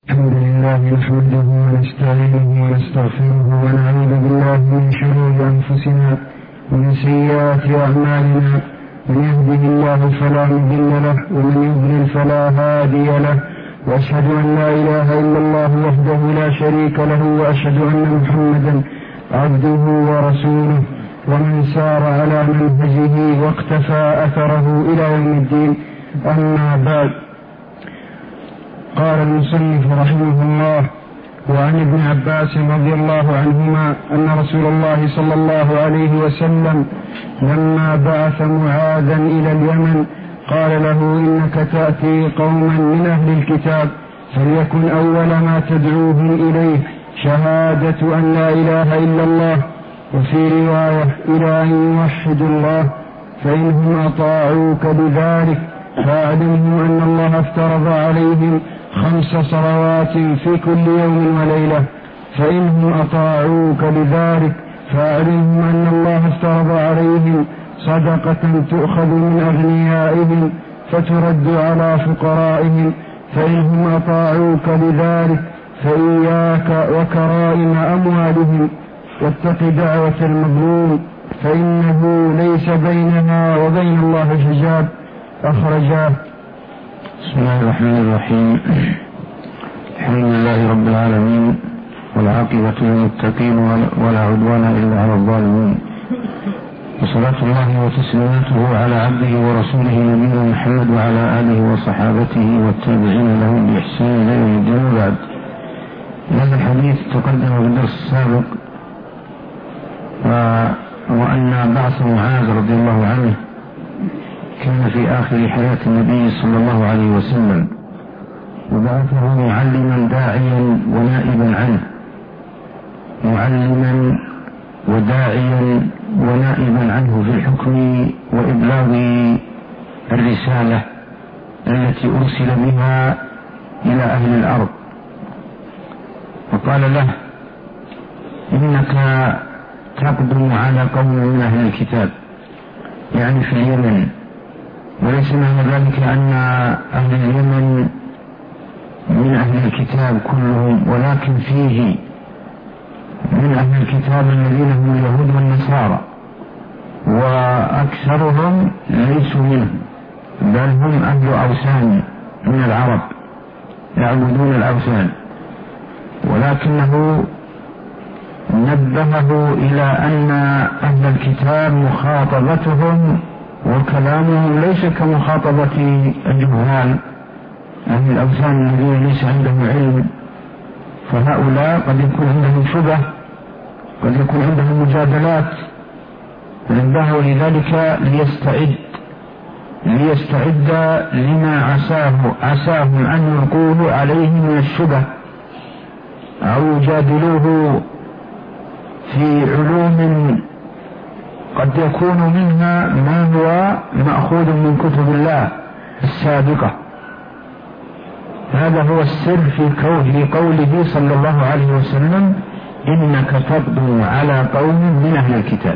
الحمد لله نحمده ونستعينه ونستغفره ونعوذ بالله من شرور أنفسنا ومن سيئات أعمالنا. من يهده الله فلا مضل له ومن يضلل فلا هادي له، وأشهد أن لا إله إلا الله وحده لا شريك له، وأشهد أن محمدا عبده ورسوله ومن سار على منهجه واقتفى أثره إلى يوم الدين. أما بعد، قال المصنف رحمه الله: وعن ابن عباس رضي الله عنهما أن رسول الله صلى الله عليه وسلم لما بعث معاذا إلى اليمن قال له: إنك تأتي قوما من أهل الكتاب، فليكن أول ما تدعوهم إليه شهادة أن لا إله إلا الله، وفي رواية إلى أن يوحدوا الله، فإنهم أطاعوك بذلك فاعلمهم أن الله افترض عليهم 5 صلوات في كل يوم وليلة، فإنهم أطاعوك بذلك فاعلمهم أن الله افترض عليهم صدقة تؤخذ من أغنيائهم فترد على فقرائهم، فإنهم أطاعوك بذلك فإياك وكرائم أموالهم، واتق دعوة المظلوم فإنه ليس بينها وبين الله حجاب. أخرجاه. بسم الله الرحمن الرحيم. الحمد لله رب العالمين، والعاقبة للمتقين ولا عدوان إلا على الظالمين، وصلاة الله وتسليماته على عبده ورسوله نبينا محمد وعلى آله وصحابته والتابعين لهم بإحسان إلى يوم الدين. وبعد، هذا الحديث تقدم في الدرس السابق، وأن بعث معاذ رضي الله عنه كان في آخر حياة النبي صلى الله عليه وسلم، وبعثه معلما داعيا ونائبا عنه، معلما وداعيا ونائبا عنه في الحكم وإبلاغ الرسالة التي أرسل بها إلى أهل الأرض. وقال له: إنك تقدم على قوم من أهل الكتاب، يعني في اليمن، وليس معنى ذلك أن أهل اليمن من أهل الكتاب كلهم، ولكن فيه من أهل الكتاب الذين هم اليهود والنصارى، وأكثرهم ليسوا منهم، بل هم أهل أوثان من العرب يعبدون الأوثان، ولكنه نبهه إلى أن أهل الكتاب مخاطبتهم وكلامهم ليس كمخاطبة الجهال أهل الأوثان الذين ليس عندهم علم، فهؤلاء قد يكون عندهم شبه، قد يكون عندهم مجادلات، فنبهوا لذلك ليستعد لما عساهم أن يلقوه عليه من الشبه أو يجادلوه في علوم قد يكون منها ما هو مأخوذ من كتب الله السابقة. هذا هو السر في قوله صلى الله عليه وسلم: إنك تقدم على قوم من أهل الكتاب،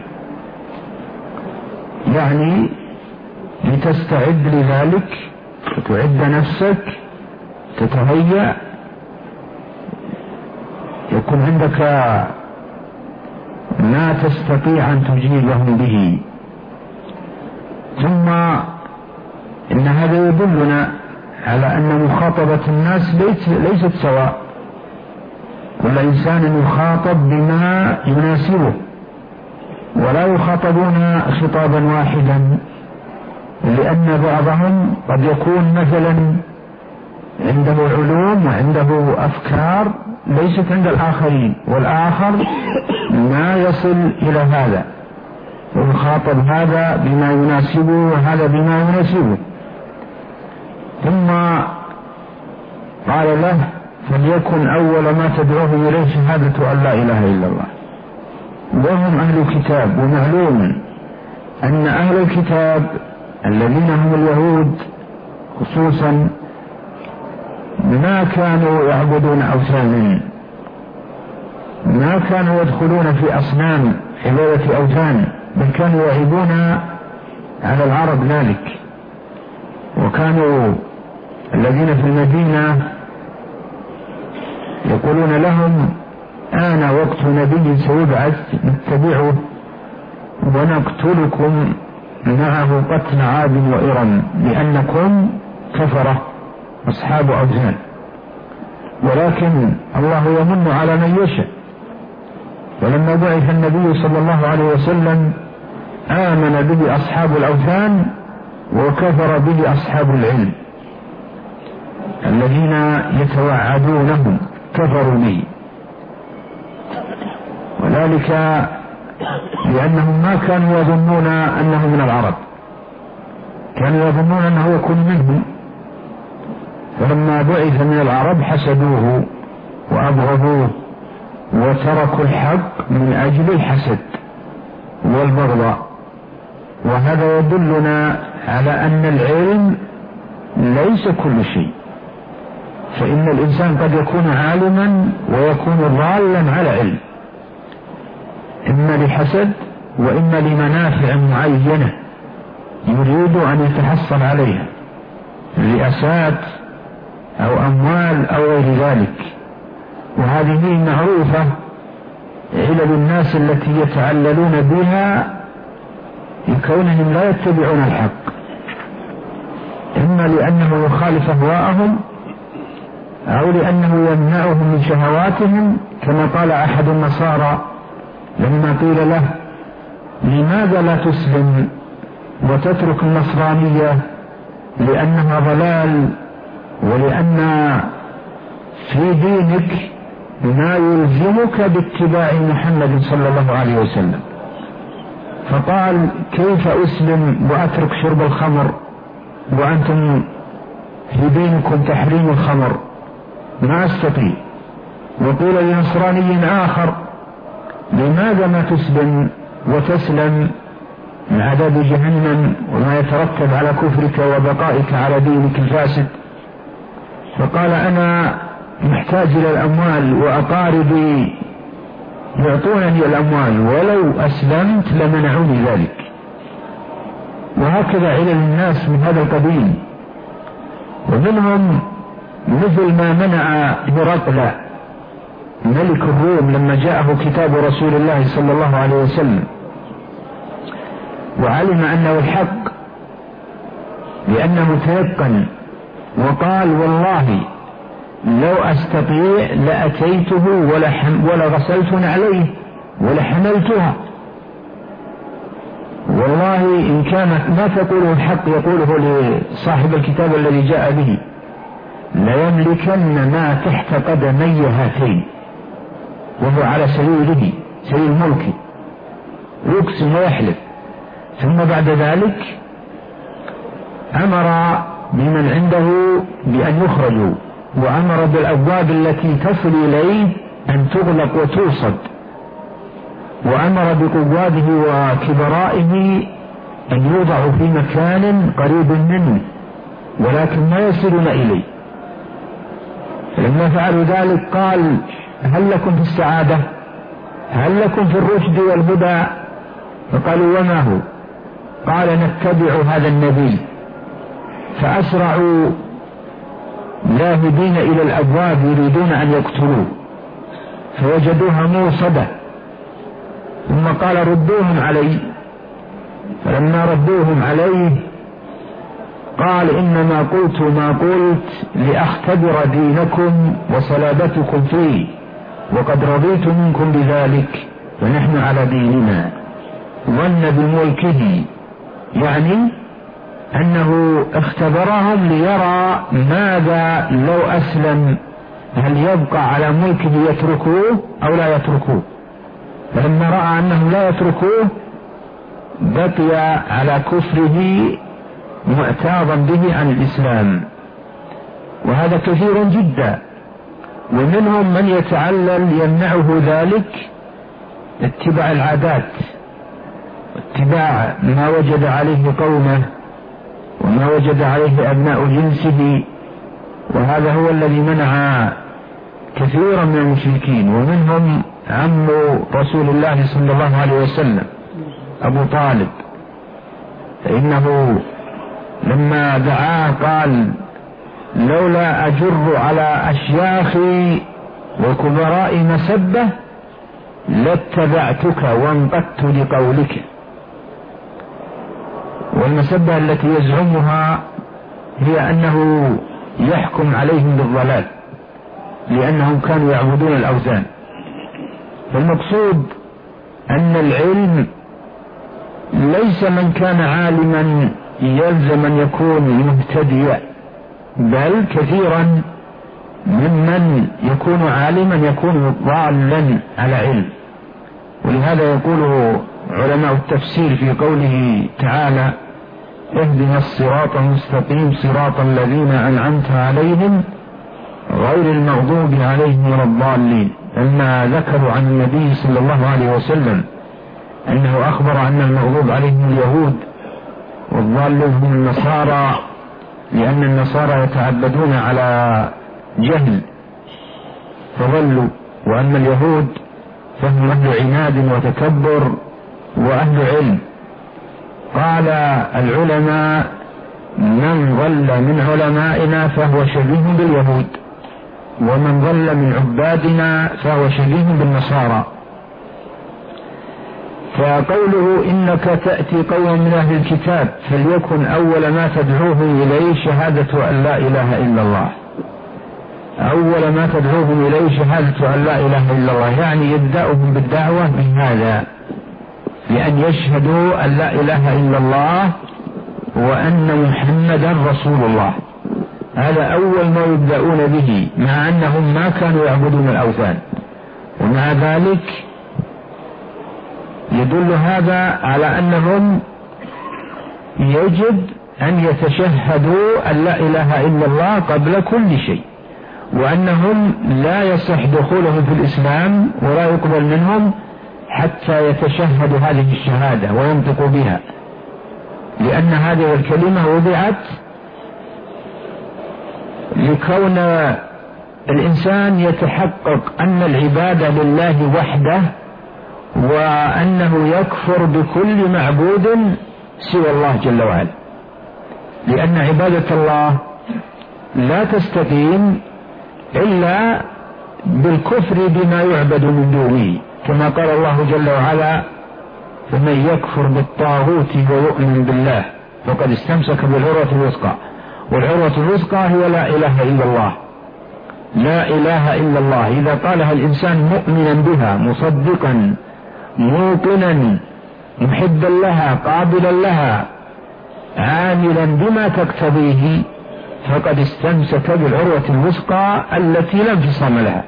يعني لتستعد لذلك وتعد نفسك، تتهيأ، يكون عندك ما تستطيع أن تجيبهم به. ثم إن هذا يدلنا على أن مخاطبة الناس ليست سواء، كل إنسان يخاطب بما يناسبه، ولا يخاطبون خطابا واحدا، لأن بعضهم قد يكون مثلا عنده علوم وعنده أفكار ليست عند الآخرين، والآخر ما يصل إلى هذا، ويخاطب هذا بما يناسبه وهذا بما يناسبه. ثم قال له: فليكن أول ما تدعوهم إليه شهادة أن لا إله إلا الله، وهم أهل الكتاب. ومعلوم أن أهل الكتاب الذين هم اليهود خصوصا ما كانوا يعبدون أوثانا، ما كانوا يدخلون في أصنام عبادة أوثان، بل كانوا يعيبون على العرب ذلك. وكانوا الذين في المدينة يقولون لهم آن وقت نبي سيبعث نتبعه ونقتلكم معه قتل عاد وإرم لأنكم كفرة أصحاب أوثان، ولكن الله يمن على من يشاء. ولما بعث النبي صلى الله عليه وسلم آمن به أصحاب الأوثان وكفر به أصحاب العلم الذين يتوعدونهم كفروا به، وذلك لأنهم ما كانوا يظنون أنه من العرب، كانوا يظنون أنه يكون منهم، فلما بعث من العرب حسدوه وأبغضوه وتركوا الحق من أجل الحسد والبغضاء. وهذا يدلنا على أن العلم ليس كل شيء، فإن الإنسان قد يكون عالما ويكون ضالا على علم، إما لحسد وإما لمنافع معينة يريد أن يتحصل عليها، رئاسات أو أموال أو غير ذلك. وهذه معروفة علل الناس التي يتعللون بها لكونهم لا يتبعون الحق، إما لأنه يخالف أهواءهم أو لأنه يمنعهم من شهواتهم، كما قال أحد النصارى لما قيل له لماذا لا تسلم وتترك النصرانية لأنها ضلال ولأن في دينك ما يلزمك باتباع محمد صلى الله عليه وسلم. فقال كيف أسلم وأترك شرب الخمر وأنتم في دينكم تحريم الخمر؟ ما أستطيع. وقيل لنصراني آخر لماذا ما تسلم وتسلم من عذاب جهنم وما يترتب على كفرك وبقائك على دينك الفاسد؟ فقال أنا محتاج إلى الأموال وأقاربي يعطونني الأموال ولو أسلمت لمنعوني ذلك. وهكذا علل الناس من هذا القبيل، ومنهم مثل ما منع هرقل ملك الروم لما جاءه كتاب رسول الله صلى الله عليه وسلم وعلم أنه الحق لأنه تيقن، وقال والله لو أستطيع لأتيته ولغسلت عليه ولحملتها، والله إن كانت ما تقوله الحق يقوله لصاحب الكتاب الذي جاء به ليملكن ما تحت قدمي هاتين، وهو على سريره سرير ملكي، يقسم ويحلف. ثم بعد ذلك أمر بمن عنده بأن يخرجوا، وأمر بالأبواب التي تصل إليه أن تغلق وتوصد، وأمر بقواده وكبرائه أن يوضعوا في مكان قريب منه ولكن ما يصلون إليه. فلما فعلوا ذلك قال هل لكم في السعادة؟ هل لكم في الرشد والهدى؟ فقالوا وما هو؟ قال نتبع هذا النبي. فأسرعوا ذاهبين إلى الأبواب يريدون أن يقتلوه، فوجدوها موصدة، ثم قال ردوهم علي. فلما ردوهم عليه قال إنما قلت ما قلت لأختبر دينكم وصلابتكم فيه، وقد رضيت منكم بذلك ونحن على ديننا. ظن بملكه، يعني أنه اختبرهم ليرى ماذا لو أسلم، هل يبقى على ملكه يتركوه أو لا يتركوه. فلما رأى أنهم لا يتركوه بقي على كفره معتاضا به عن الإسلام، وهذا كثير جدا. ومنهم من يتعلل يمنعه ذلك اتباع العادات واتباع ما وجد عليه قومه وما وجد عليه أبناء جنسه، وهذا هو الذي منع كثيرا من المشركين. ومنهم عم رسول الله صلى الله عليه وسلم أبو طالب، فإنه لما دعاه قال لولا أجر على أشياخي وكبراء مسبة لاتبعتك وانقدت لقولك. والمسبة التي يزعمها هي أنه يحكم عليهم بالضلال لأنهم كانوا يعبدون الأوثان. فالمقصود أن العلم ليس من كان عالما يلزم أن يكون مهتديا، بل كثيرا ممن يكون عالما يكون ضالا على علم. ولهذا يقوله علماء التفسير في قوله تعالى: اهدنا الصراط المستقيم صراط الذين أنعمت عليهم غير المغضوب عليهم ولا الضالين. لما ذكروا عن النبي صلى الله عليه وسلم أنه أخبر أن المغضوب عليهم اليهود والضالون هم النصارى، لأن النصارى يتعبدون على جهل فضلوا، وأما اليهود فهم أهل عناد وتكبر وأهل علم. قال العلماء: من ضل من علمائنا فهو شبيه باليهود، ومن ضل من عبادنا فهو شبيه بالنصارى. فقوله: إنك تأتي قوما من أهل الكتاب فليكن أول ما تدعوهم إليه شهادة أن لا إله إلا الله. أول ما تدعوهم إليه شهادة أن لا إله إلا الله، يعني يبدأهم بالدعوة بهذا، لأن يشهدوا أن لا إله إلا الله وأن محمدا رسول الله. هذا أول ما يبدأون به، مع أنهم ما كانوا يعبدون الأوثان. ومع ذلك يدل هذا على أنهم يجب أن يتشهدوا أن لا إله إلا الله قبل كل شيء، وأنهم لا يصح دخولهم في الإسلام ولا يقبل منهم حتى يتشهدوا هذه الشهادة وينطقوا بها، لأن هذه الكلمة وضعت لكون الإنسان يتحقق أن العبادة لله وحده، وأنه يكفر بكل معبود سوى الله جل وعلا، لأن عبادة الله لا تستقيم إلا بالكفر بما يعبد من دونه، كما قال الله جل وعلا: فمن يكفر بالطاغوت ويؤمن بالله فقد استمسك بالعروة الوثقى. والعروة الوثقى هي لا إله إلا الله. لا إله إلا الله إذا قالها الإنسان مؤمنا بها مصدقا موقنا محبا لها قابلا لها عاملا بما تقتضيه فقد استمسك بالعروة الوثقى التي لا انفصام لها.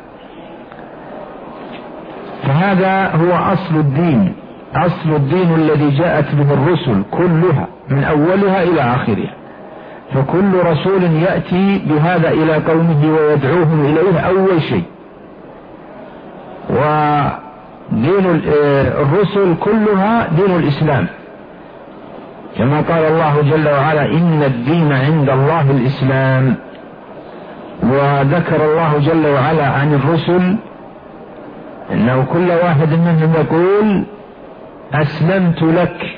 فهذا هو أصل الدين، أصل الدين الذي جاءت به الرسل كلها من أولها إلى آخرها. فكل رسول يأتي بهذا إلى قومه ويدعوهم إليه أول شيء. ودين الرسل كلها دين الإسلام، كما قال الله جل وعلا: إن الدين عند الله الإسلام. وذكر الله جل وعلا عن الرسل إنه كل واحد منهم يقول: أسلمت لك.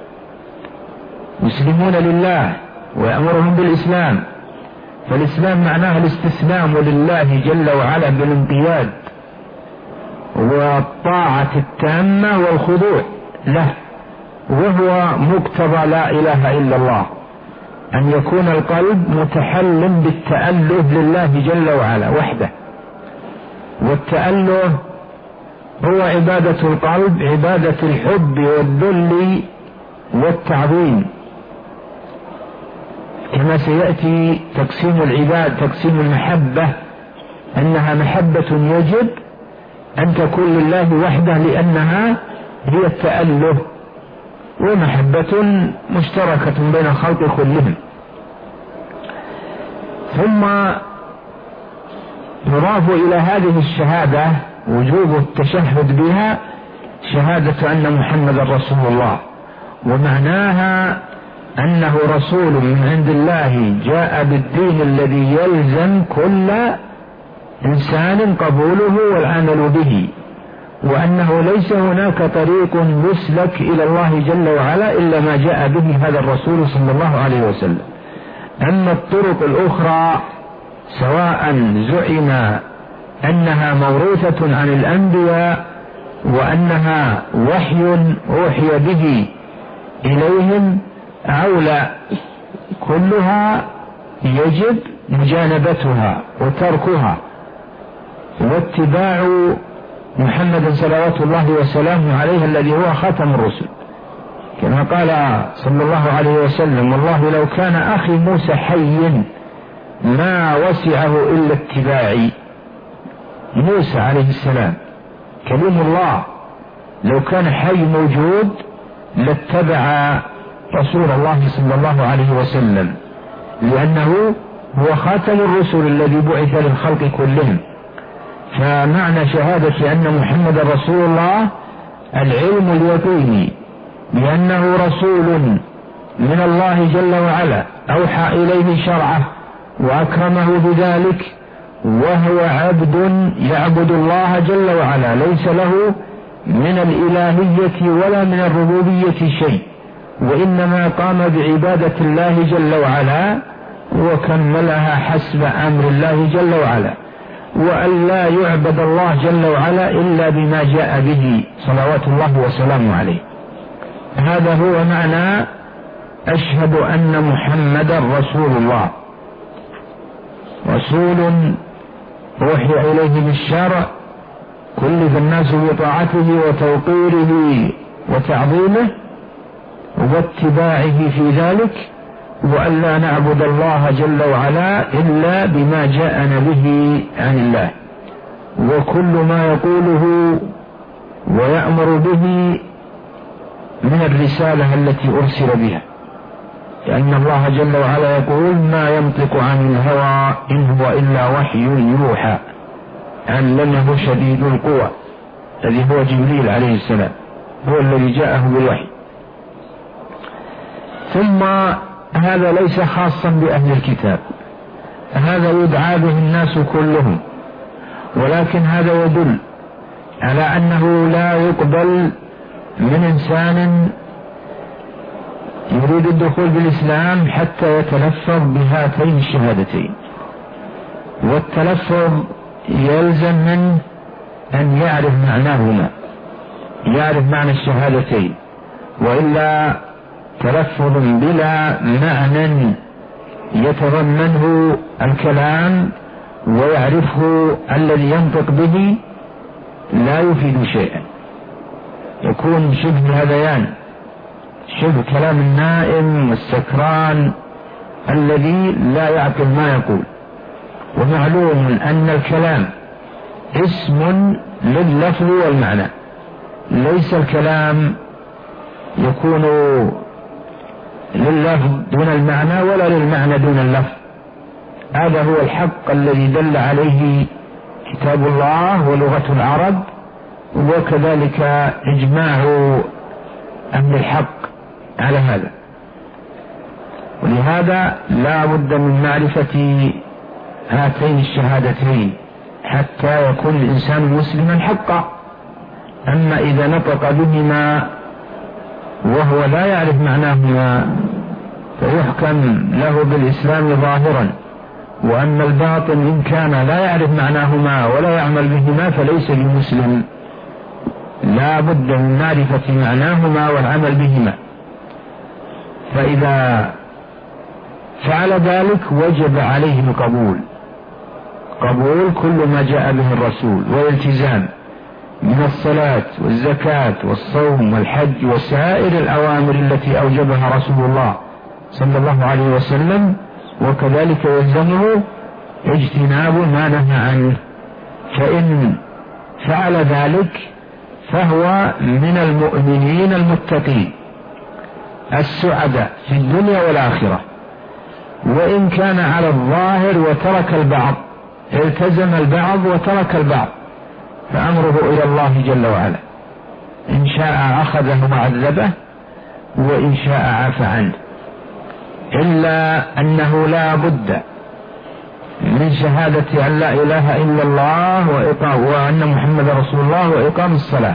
يسلمون لله ويأمرهم بالإسلام. فالإسلام معناه الاستسلام لله جل وعلا بالانقياد والطاعة التامة والخضوع له، وهو مقتضى لا إله إلا الله، أن يكون القلب متحل بالتأله لله جل وعلا وحده. والتأله هو عبادة القلب، عبادة الحب والذل والتعظيم، كما سيأتي تقسيم العباد، تقسيم المحبة، أنها محبة يجب أن تكون لله وحده لأنها هي التأله، ومحبة مشتركة بين الخلق كلهم. ثم يضاف إلى هذه الشهادة وجوب التشهد بها شهادة أن محمد رسول الله، ومعناها أنه رسول من عند الله جاء بالدين الذي يلزم كل إنسان قبوله والعمل به، وأنه ليس هناك طريق يسلك إلى الله جل وعلا إلا ما جاء به هذا الرسول صلى الله عليه وسلم. أما الطرق الأخرى سواء زعم أنها موروثة عن الأنبياء وأنها وحي أوحي به إليهم أو لا، كلها يجب مجانبتها وتركها واتباع محمد صلوات الله وسلامه عليه الذي هو خاتم الرسل، كما قال صلى الله عليه وسلم: والله لو كان أخي موسى حيا ما وسعه إلا اتباعي. موسى عليه السلام كلم الله لو كان حي موجود لاتبع رسول الله صلى الله عليه وسلم، لأنه هو خاتم الرسل الذي بعث للخلق كلهم. فمعنى شهادة أن محمد رسول الله العلم اليقيني بأنه رسول من الله جل وعلا أوحى إليه شرعه وأكرمه بذلك، وهو عبد يعبد الله جل وعلا، ليس له من الإلهية ولا من الربوبية شيء، وإنما قام بعبادة الله جل وعلا وكملها حسب أمر الله جل وعلا، وأن لا يعبد الله جل وعلا إلا بما جاء به صلوات الله وسلامه عليه. هذا هو معنى أشهد أن محمدا رسول الله، رسول أوحي إليه بالشرع كلف الناس بطاعته وتوقيره وتعظيمه واتباعه في ذلك، وأن لا نعبد الله جل وعلا إلا بما جاءنا به عن الله، وكل ما يقوله ويأمر به من الرسالة التي أرسل بها، لأن الله جل وعلا يقول: ما ينطق عن الهوى إن هو إلا وحي يوحى، علمه شديد القوى الذي هو جبريل عليه السلام، هو الذي جاءه بالوحي. ثم هذا ليس خاصا بأهل الكتاب، هذا يدعى به الناس كلهم، ولكن هذا يدل على أنه لا يقبل من إنسان يريد الدخول بالإسلام حتى يتلفظ بهاتين الشهادتين، والتلفظ يلزم منه أن يعرف معناهما، يعرف معنى الشهادتين، وإلا تلفظ بلا معنى يتضمنه الكلام ويعرفه الذي ينطق به لا يفيد شيئا، يكون شبه هذيان، شبه كلام النائم والسكران الذي لا يعقل ما يقول. ومعلوم أن الكلام اسم لللفظ والمعنى، ليس الكلام يكون لللفظ دون المعنى ولا للمعنى دون اللفظ. هذا هو الحق الذي دل عليه كتاب الله ولغة العرب، وكذلك إجماع أهل الحق على هذا. ولهذا لا بد من معرفة هاتين الشهادتين حتى يكون الإنسان مسلما حقا. أما إذا نطق بهما وهو لا يعرف معناهما فيحكم له بالإسلام ظاهرا، وأما الباطن إن كان لا يعرف معناهما ولا يعمل بهما فليس بمسلم، لا بد من معرفة معناهما والعمل بهما. فإذا فعل ذلك وجب عليه القبول، قبول كل ما جاء به الرسول، والالتزام من الصلاة والزكاة والصوم والحج وسائر الأوامر التي أوجبها رسول الله صلى الله عليه وسلم، وكذلك يلزمه اجتناب ما نهى عنه. فإن فعل ذلك فهو من المؤمنين المتقين السعداء في الدنيا والآخرة. وإن كان على الظاهر وترك البعض، التزم البعض وترك البعض، فأمره إلى الله جل وعلا، إن شاء أخذه وعذبه وإن شاء عفى عنه. إلا أنه لا بد من شهادة أن لا إله إلا الله وأن محمد رسول الله وإقام الصلاة.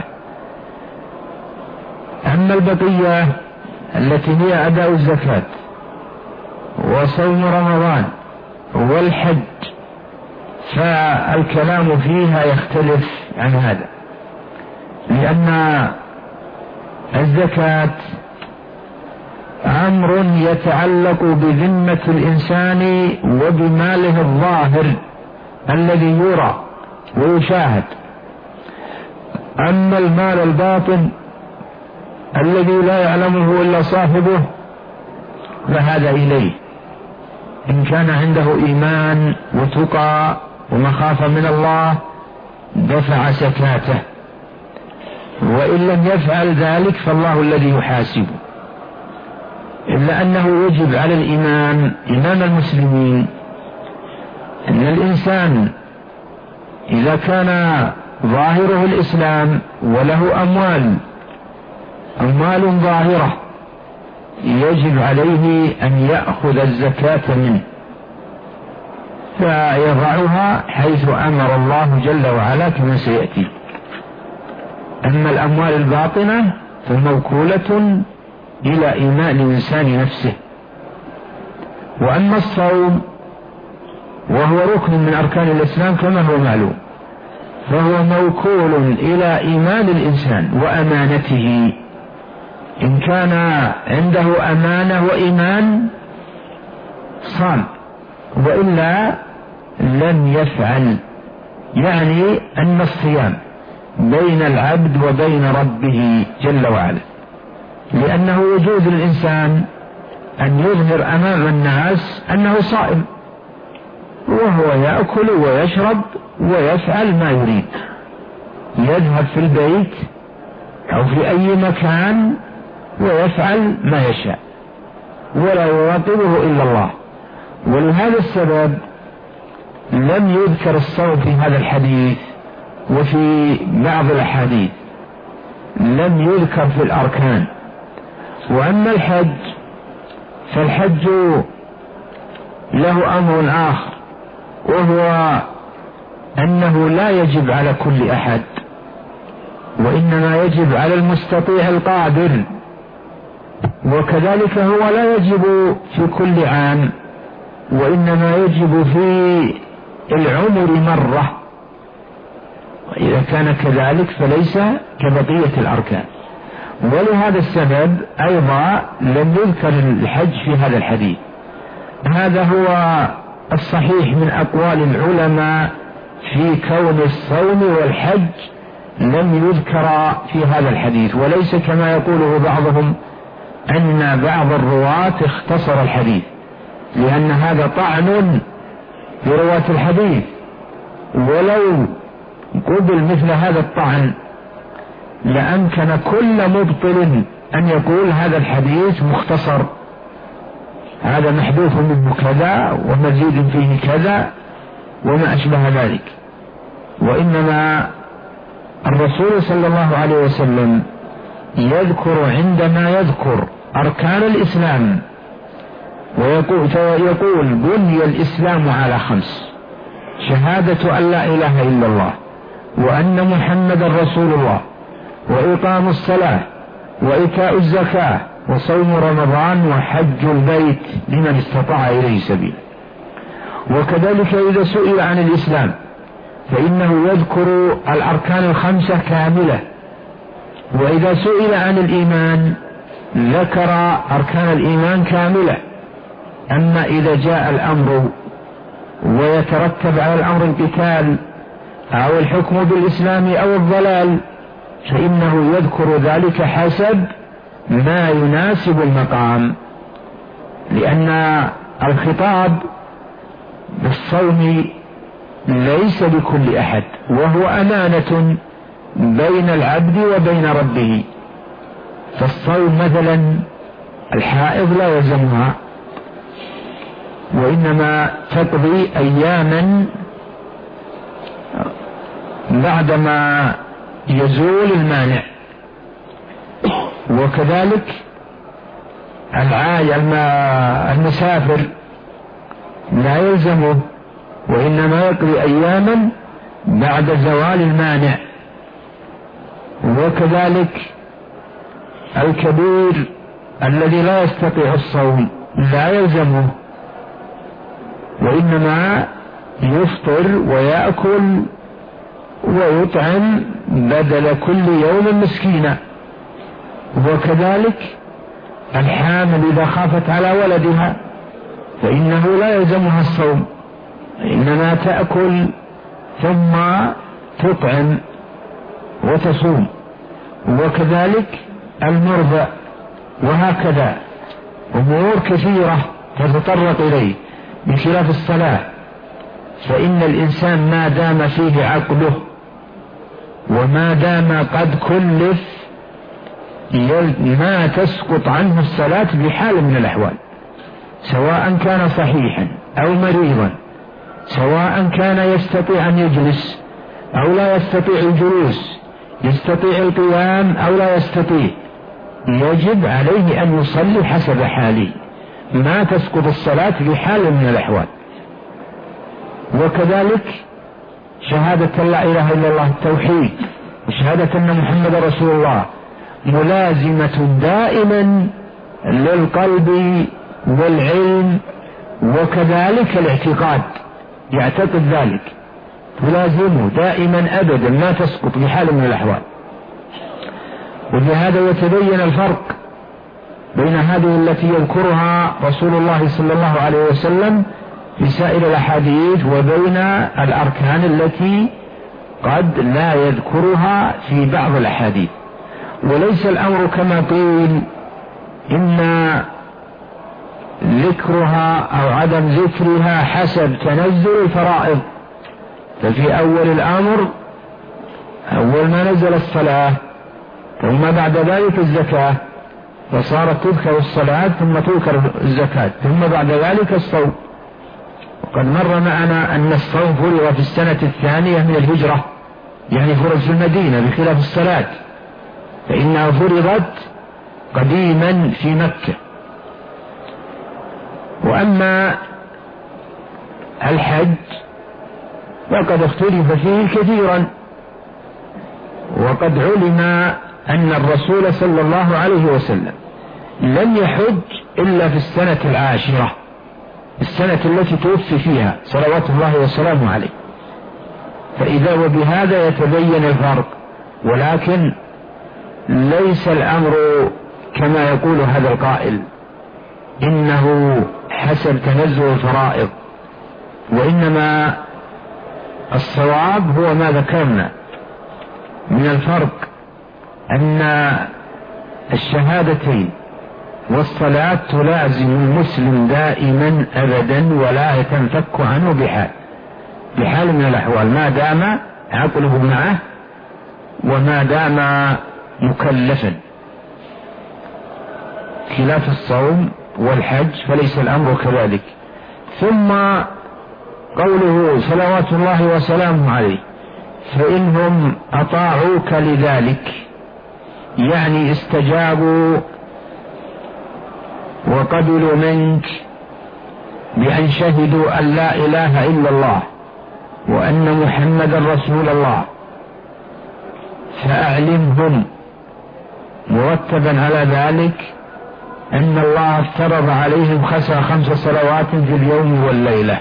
أما البقية التي هي أداء الزكاة وصوم رمضان والحج فالكلام فيها يختلف عن هذا، لأن الزكاة أمر يتعلق بذمة الإنسان وبماله الظاهر الذي يرى ويشاهد. أما المال الباطن الذي لا يعلمه إلا صاحبه فهذا إليه، إن كان عنده إيمان وتقى ومخافة من الله دفع زكاته، وإن لم يفعل ذلك فالله الذي يحاسبه. إلا أنه يجب على إمام المسلمين أن الإنسان إذا كان ظاهره الإسلام وله أموال ظاهرة يجب عليه أن يأخذ الزكاة منه فيضعها حيث أمر الله جل وعلا كما سيأتي. أما الأموال الباطنة فموكولة إلى إيمان الإنسان نفسه. وأما الصوم وهو ركن من أركان الإسلام كما هو معلوم فهو موكول إلى إيمان الإنسان وأمانته، إن كان عنده أمانة وإيمان صام، وإلا لم يفعل. يعني أن الصيام بين العبد وبين ربه جل وعلا، لأنه يجوز للإنسان أن يظهر أمام الناس أنه صائم وهو يأكل ويشرب ويفعل ما يريد، يذهب في البيت أو في أي مكان ويفعل ما يشاء ولا يراقبه إلا الله. ولهذا السبب لم يذكر الصوم في هذا الحديث، وفي بعض الأحاديث لم يذكر في الأركان. وأما الحج فالحج له أمر آخر، وهو أنه لا يجب على كل أحد، وإنما يجب على المستطيع القادر، وكذلك هو لا يجب في كل عام، وإنما يجب في العمر مرة، وإذا كان كذلك فليس كبقية الأركان. ولهذا السبب أيضا لم يذكر الحج في هذا الحديث. هذا هو الصحيح من أقوال العلماء في كون الصوم والحج لم يذكر في هذا الحديث، وليس كما يقوله بعضهم أن بعض الرواة اختصر الحديث، لأن هذا طعن برواة الحديث. ولو قبل مثل هذا الطعن لأمكن كل مبطل أن يقول هذا الحديث مختصر، هذا محذوف منه كذا ومزيد فيه كذا وما أشبه ذلك. وإنما الرسول صلى الله عليه وسلم يذكر عندما يذكر أركان الإسلام ويقول بني الإسلام على 5: شهادة أن لا إله إلا الله وأن محمد رسول الله وإقام الصلاة وإيتاء الزكاة وصوم رمضان وحج البيت لمن استطاع إليه سبيلا. وكذلك إذا سئل عن الإسلام فإنه يذكر الأركان 5 كاملة، وإذا سئل عن الإيمان ذكر أركان الإيمان كاملة. أما إذا جاء الأمر ويترتب على الأمر القتال أو الحكم بالإسلام أو الضلال فإنه يذكر ذلك حسب ما يناسب المقام، لأن الخطاب بالصوم ليس لكل أحد، وهو أمانة بين العبد وبين ربه. فالصوم مثلا الحائض لا يلزمها، وإنما تقضي أياما بعدما يزول المانع. وكذلك المسافر لا يلزمه، وإنما يقضي أياما بعد زوال المانع. وكذلك الكبير الذي لا يستطيع الصوم لا يلزمه، وإنما يفطر ويأكل ويطعم بدل كل يوم مسكينا. وكذلك الحامل إذا خافت على ولدها فإنه لا يلزمها الصوم، إنما تأكل ثم تطعم وتصوم. وكذلك المرضع، وهكذا أمور كثيرة تتطرق إليه بخلاف الصلاة. فإن الإنسان ما دام فيه عقله وما دام قد كلف ما تسقط عنه الصلاة بحال من الأحوال، سواء كان صحيحا أو مريضا، سواء كان يستطيع أن يجلس أو لا يستطيع الجلوس، يستطيع القيام أو لا يستطيع، يجب عليه أن يصلي حسب حاله، ما تسقط الصلاة بحال من الأحوال. وكذلك شهادة لا إله إلا الله التوحيد وشهادة أن محمد رسول الله ملازمة دائما للقلب والعلم، وكذلك الاعتقاد يعتقد ذلك، تلازمه دائما أبدا ما تسقط بحال من الأحوال. وبهذا يتبين الفرق بين هذه التي يذكرها رسول الله صلى الله عليه وسلم في سائر الأحاديث وبين الأركان التي قد لا يذكرها في بعض الأحاديث. وليس الأمر كما قيل إن ذكرها أو عدم ذكرها حسب تنزل الفرائض. ففي أول الأمر أول ما نزل الصلاة، ثم بعد ذلك الزكاة، فصارت تذكر الصلاة ثم تذكر الزكاة، ثم بعد ذلك الصوم. وقد مر معنا أن الصوم فرض في السنة الثانية من الهجرة، يعني فرض في المدينة بخلاف الصلاة، فإنها فرضت قديما في مكة. وأما الحج فقد اختلف فيه كثيرا، وقد علم أن الرسول صلى الله عليه وسلم لم يحج إلا في السنة العاشرة، السنة التي توفي فيها صلوات الله وسلامه عليه. فإذا وبهذا يتبين الفرق، ولكن ليس الأمر كما يقول هذا القائل إنه حسب تنزل الفرائض، وإنما الصواب هو ما ذكرنا من الفرق، أن الشهادتين والصلاة تلازم المسلم دائما أبدا ولا تنفك عنه بحال من الأحوال، ما دام عقله معه وما دام مكلفا، خلاف الصوم والحج فليس الأمر كذلك. ثم قوله صلوات الله وسلامه عليه فإنهم أطاعوك لذلك، يعني استجابوا وقبلوا منك بأن شهدوا أن لا إله إلا الله وأن محمدا رسول الله، فأعلمهم مرتبا على ذلك أن الله افترض عليهم 5 صلوات في اليوم والليلة.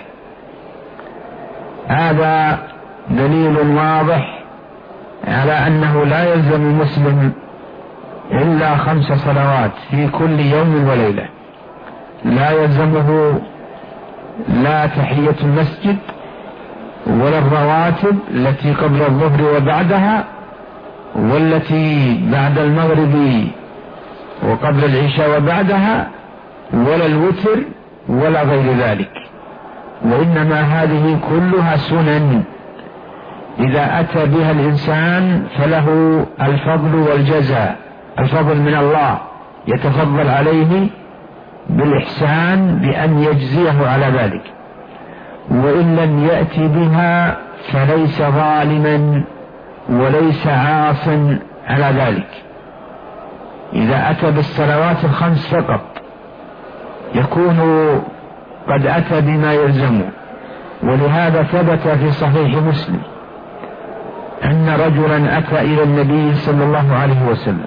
هذا دليل واضح على أنه لا يلزم المسلم إلا 5 صلوات في كل يوم وليلة، لا يلزمه لا تحية المسجد ولا الرواتب التي قبل الظهر وبعدها والتي بعد المغرب وقبل العشاء وبعدها، ولا الوتر ولا غير ذلك، وإنما هذه كلها سنن إذا أتى بها الإنسان فله الفضل والجزاء، الفضل من الله يتفضل عليه بالإحسان بأن يجزيه على ذلك، وإن لم يأتي بها فليس ظالما وليس عاصا على ذلك. إذا أتى بالصلوات 5 فقط يكون قد أتى بما يلزمه. ولهذا ثبت في صحيح مسلم أن رجلا أتى إلى النبي صلى الله عليه وسلم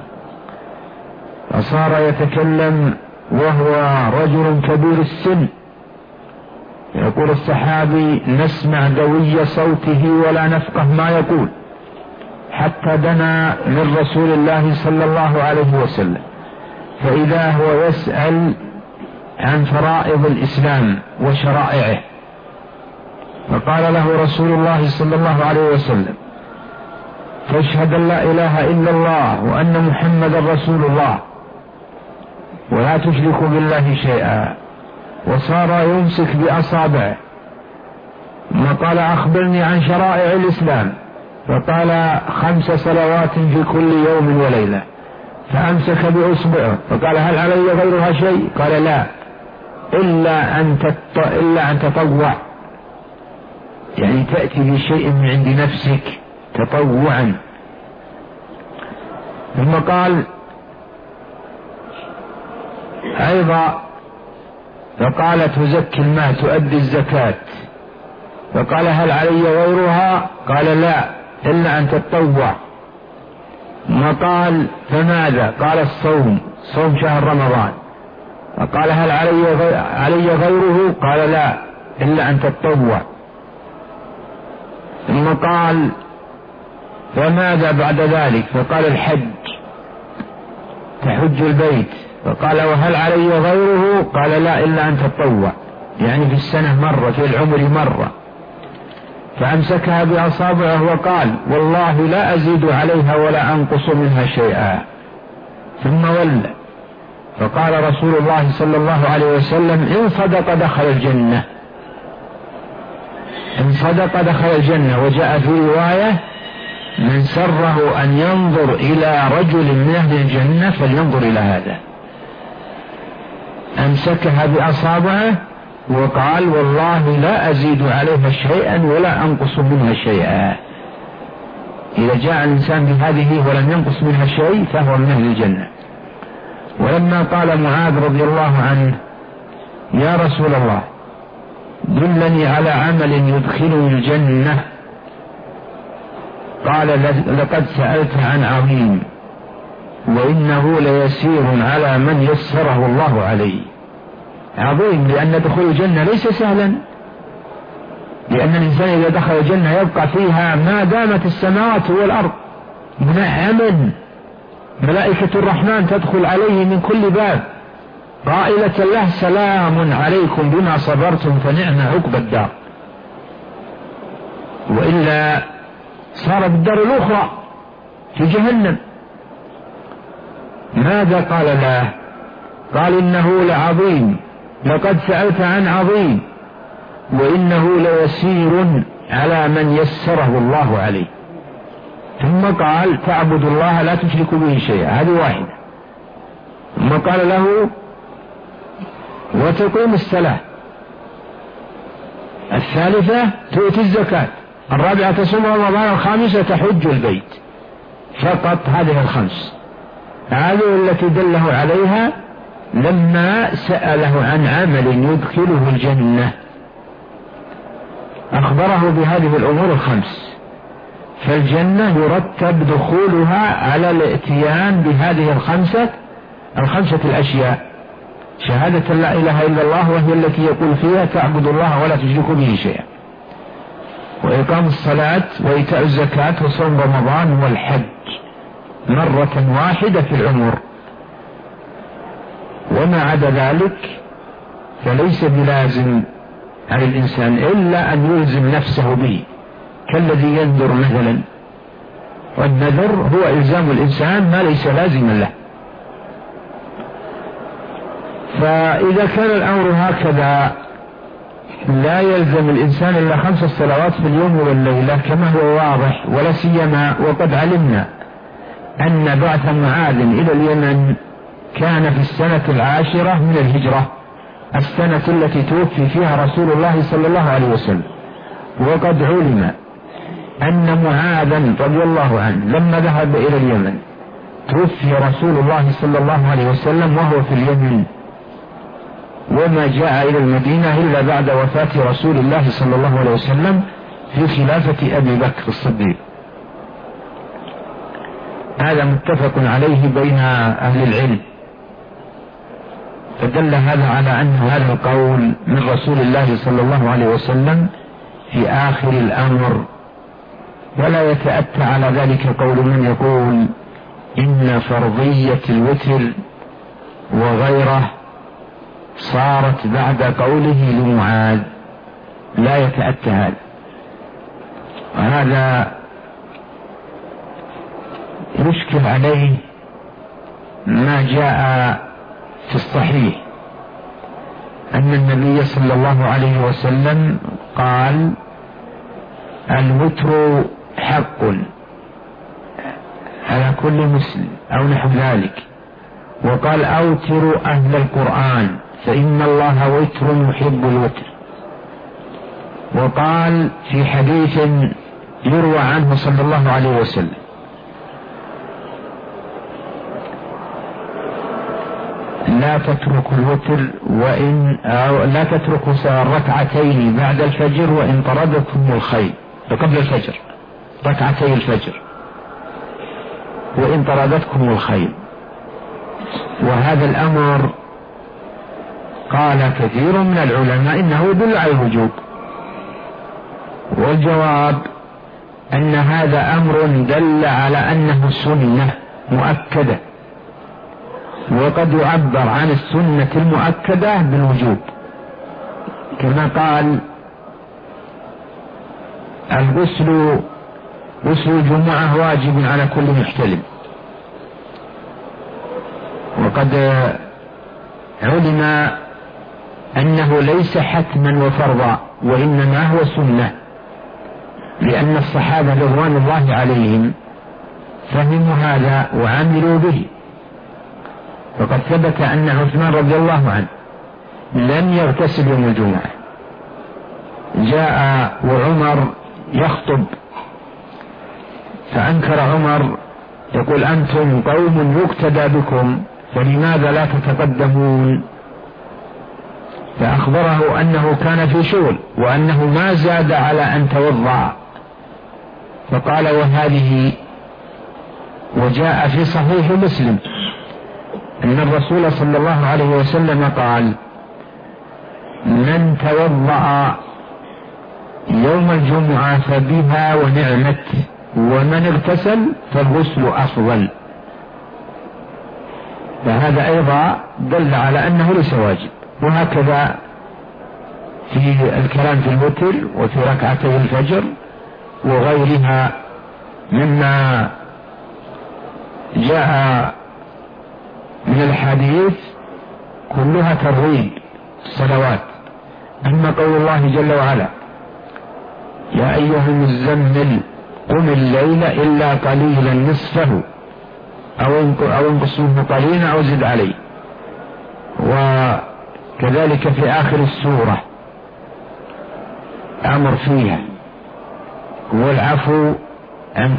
فصار يتكلم وهو رجل كبير السن، يقول الصحابي: نسمع دوي صوته ولا نفقه ما يقول، حتى دنا من رسول الله صلى الله عليه وسلم، فإذا هو يسأل عن فرائض الإسلام وشرائعه، فقال له رسول الله صلى الله عليه وسلم: فاشهد أن لا إله إلا الله وأن محمد رسول الله ولا تشرك بالله شيئا. وصار يمسك بأصابعه، وقال: أخبرني عن شرائع الإسلام، فقال: 5 صلوات في كل يوم وليلة. فأمسك بأصبعه فقال: هل علي غيرها شيء؟ قال: لا، إلا أن تطوع، يعني تأتي بشيء من عند نفسك تطوعا. ثم قال أيضا، فقال: تزكي المال، تؤدي الزكاة. فقال: هل علي غيرها؟ قال: لا، إلا أن تتطوع. وقال: فماذا؟ قال: الصوم، صوم شهر رمضان. فقال: هل علي غيره؟ قال: لا، إلا أن تتطوع. ثم قال: فماذا بعد ذلك؟ فقال: الحج، تحج البيت. فقال: وهل علي غيره؟ قال: لا، إلا أن تتطوع، يعني في السنة مرة، في العمر مرة. فأمسكها بأصابعه وقال: والله لا أزيد عليها ولا أنقص منها شيئا. ثم ولى. فقال رسول الله صلى الله عليه وسلم: إن صدق دخل الجنة، إن صدق دخل الجنة. وجاء في رواية: من سره أن ينظر إلى رجل من أهل الجنة فلينظر إلى هذا. أمسكها بأصابعه وقال: والله لا أزيد عليها شيئا ولا أنقص منها شيئا. إذا جاء الإنسان بهذه ولم ينقص منها شيء فهو من أهل الجنة. ولما قال معاذ رضي الله عنه: يا رسول الله، دلني على عمل يدخلني الجنة، قال: لقد سألت عن عظيم، وإنه ليسير على من يسره الله عليه. عظيم، لأن دخول الجنة ليس سهلا، لأن الإنسان إذا دخل الجنة يبقى فيها ما دامت السماوات والأرض، منعما، ملائكة الرحمن تدخل عليه من كل باب قائلة له: سلام عليكم بما صبرتم فنعم عقبى الدار. وإلا صار بالدار الأخرى في جهنم. ماذا قال له؟ قال: إنه لعظيم، لقد سألت عن عظيم، وإنه ليسير على من يسره الله عليه. ثم قال: تعبد الله لا تشرك به شيئا، هذه واحدة. ثم قال له: وتقيم الصلاة. الثالثة: تؤتي الزكاة. الرابعة: تصوم رمضان. الخامسة: تحج البيت. فقط هذه الخمس، هذه التي دله عليها لما سأله عن عمل يدخله الجنة، أخبره بهذه الأمور الخمس. فالجنة يرتب دخولها على الاتيان بهذه الخمسة الأشياء: شهادة لا إله إلا الله، وهي التي يقول فيها: تعبد الله ولا تشرك به شيئا، وإقام الصلاة، وإيتاء الزكاة، وصوم رمضان، والحج مرة واحدة في العمر. وما عدا ذلك فليس بلازم على الإنسان إلا أن يلزم نفسه به، كالذي ينذر مثلا، والنذر هو إلزام الإنسان ما ليس لازما له. فإذا كان الأمر هكذا لا يلزم الإنسان إلا 5 صلوات في اليوم والليلة كما هو واضح، ولا سيما وقد علمنا أن بعث معاذ إلى اليمن كان في السنة 10 من الهجرة، السنة التي توفي فيها رسول الله صلى الله عليه وسلم. وقد علم أن معاذا رضي الله عنه لما ذهب إلى اليمن توفي رسول الله صلى الله عليه وسلم وهو في اليمن، وما جاء إلى المدينة إلا بعد وفاة رسول الله صلى الله عليه وسلم في خلافة أبي بكر الصديق. هذا متفق عليه بين أهل العلم. فدل هذا على أن هذا القول من رسول الله صلى الله عليه وسلم في آخر الأمر، ولا يتأتى على ذلك قول من يقول إن فرضية الوتر وغيره صارت بعد قوله لمعاذ، لا يتأتى هذا. وهذا يشكل عليه ما جاء في الصحيح أن النبي صلى الله عليه وسلم قال الوتر حق على كل مسلم أو نحو ذلك، وقال أوتروا أهل القرآن فإن الله وتر يحب الوتر. وقال في حديث يروى عنه صلى الله عليه وسلم لا تتركوا الوتر لا تتركوا ركعتين بعد الفجر وإن طردكم الخيل، قبل الفجر ركعتي الفجر وإن طردتكم الخيل. وهذا الأمر قال كثير من العلماء إنه يدل على الوجوب، والجواب أن هذا أمر دل على أنه سنة مؤكدة، وقد يعبر عن السنة المؤكدة بالوجوب، كما قال غسل الجمعة واجب على كل محتلم. وقد علم أنه ليس حتما وفرضا، وإنما هو سنة، لأن الصحابة رضوان الله عليهم فهموا هذا وعملوا به. وقد ثبت أن عثمان رضي الله عنه لم يغتسل يوم الجمعة، جاء وعمر يخطب فأنكر عمر يقول أنتم قوم يقتدى بكم فلماذا لا تتقدمون؟ فأخبره أنه كان في شغل وأنه ما زاد على أن توضأ، فقال وهذه. وجاء في صحيح مسلم أن الرسول صلى الله عليه وسلم قال من توضأ يوم الجمعة فبها ونعمت، ومن اغتسل فالغسل أفضل. فهذا أيضا دل على أنه ليس واجب. وهكذا في الكلام في الوتر وفي ركعتي الفجر وغيرها مما جاء من الحديث كلها ترغيب الصلوات. أما قول الله جل وعلا يا أيها المزمل قم الليل إلا قليلا نصفه أو انقص منه قليلا أو زد عليه. وكذلك في آخر السورة أمر فيها والعفو عن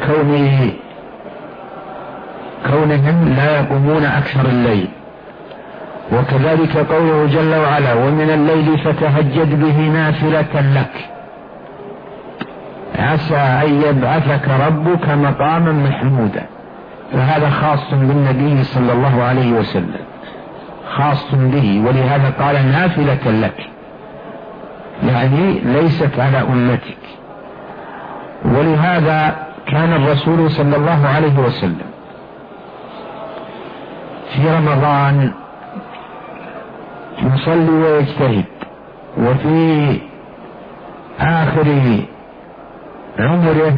كونهم لا يقومون أكثر الليل. وكذلك قوله جل وعلا ومن الليل فتهجد به نافلة لك عسى أن يبعثك ربك مقاما محمودا. فهذا خاص بالنبي صلى الله عليه وسلم، خاص به، ولهذا قال نافلة لك، يعني ليست على أمتك. ولهذا كان الرسول صلى الله عليه وسلم في رمضان يصلي ويجتهد، وفي آخر عمره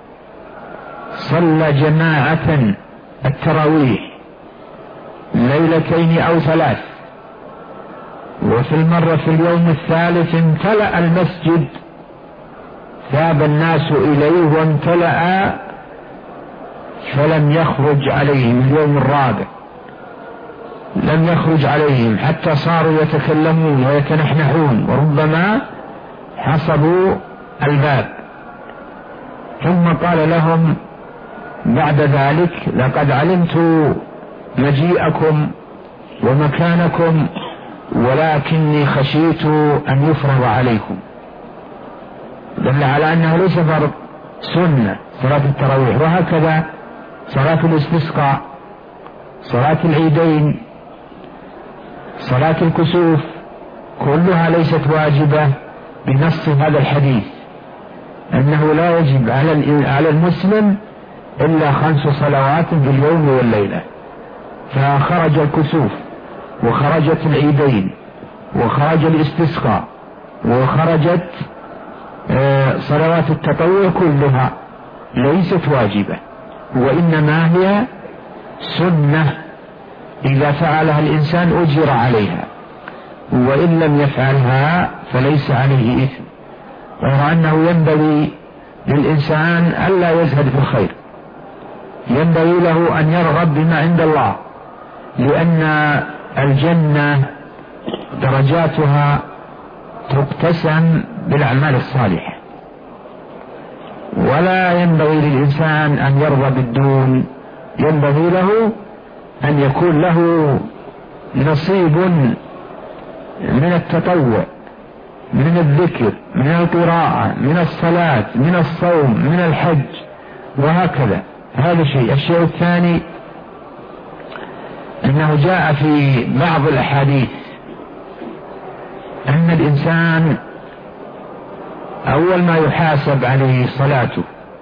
صلى جماعة التراويح ليلتين أو ثلاث، وفي المرة في اليوم الثالث امتلأ المسجد، ذهب الناس إليه وامتلأ فلم يخرج عليهم. اليوم الرابع لم يخرج عليهم حتى صاروا يتكلمون ويتنحنحون وربما حصبوا الباب، ثم قال لهم بعد ذلك لقد علمت مجيئكم ومكانكم ولكني خشيت أن يفرض عليكم. دل على أنه ليس فرض، سنة صلاة التراويح. وهكذا صلاة الاستسقاء، صلاة العيدين، صلاة الكسوف كلها ليست واجبة بنص هذا الحديث، أنه لا يجب على المسلم إلا 5 صلوات في اليوم والليلة. فخرج الكسوف وخرجت العيدين وخرج الاستسقاء وخرجت صلوات التطوع كلها ليست واجبة، وإنما هي سنة إذا فعلها الإنسان أجر عليها، وإن لم يفعلها فليس عليه إثم. غير أنه ينبغي للإنسان ألا يزهد في الخير، ينبغي له أن يرغب بما عند الله، لأن الجنة درجاتها تقتسم بالأعمال الصالحة، ولا ينبغي للإنسان أن يرضى بالدون، ينبغي له أن يكون له نصيب من التطوع، من الذكر، من القراءة، من الصلاة، من الصوم، من الحج، وهكذا. هذا شيء. الشيء الثاني أنه جاء في بعض الأحاديث أن الإنسان أول ما يحاسب عليه صلاته،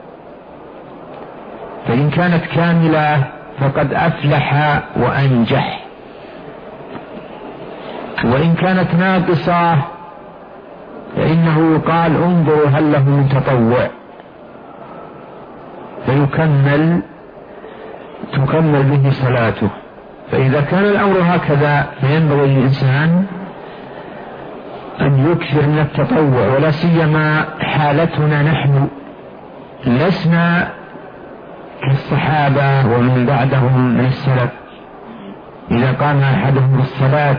فإن كانت كاملة فقد أفلح وأنجح، وإن كانت ناقصة فإنه قال انظروا هل له من تطوع، تكمل به صلاته. فإذا كان الأمر هكذا فينبغي للإنسان أن يكثر من التطوع، ولا سيما حالتنا نحن لسنا كالصحابة ومن بعدهم من السلف. إذا قام أحدهم بالصلاة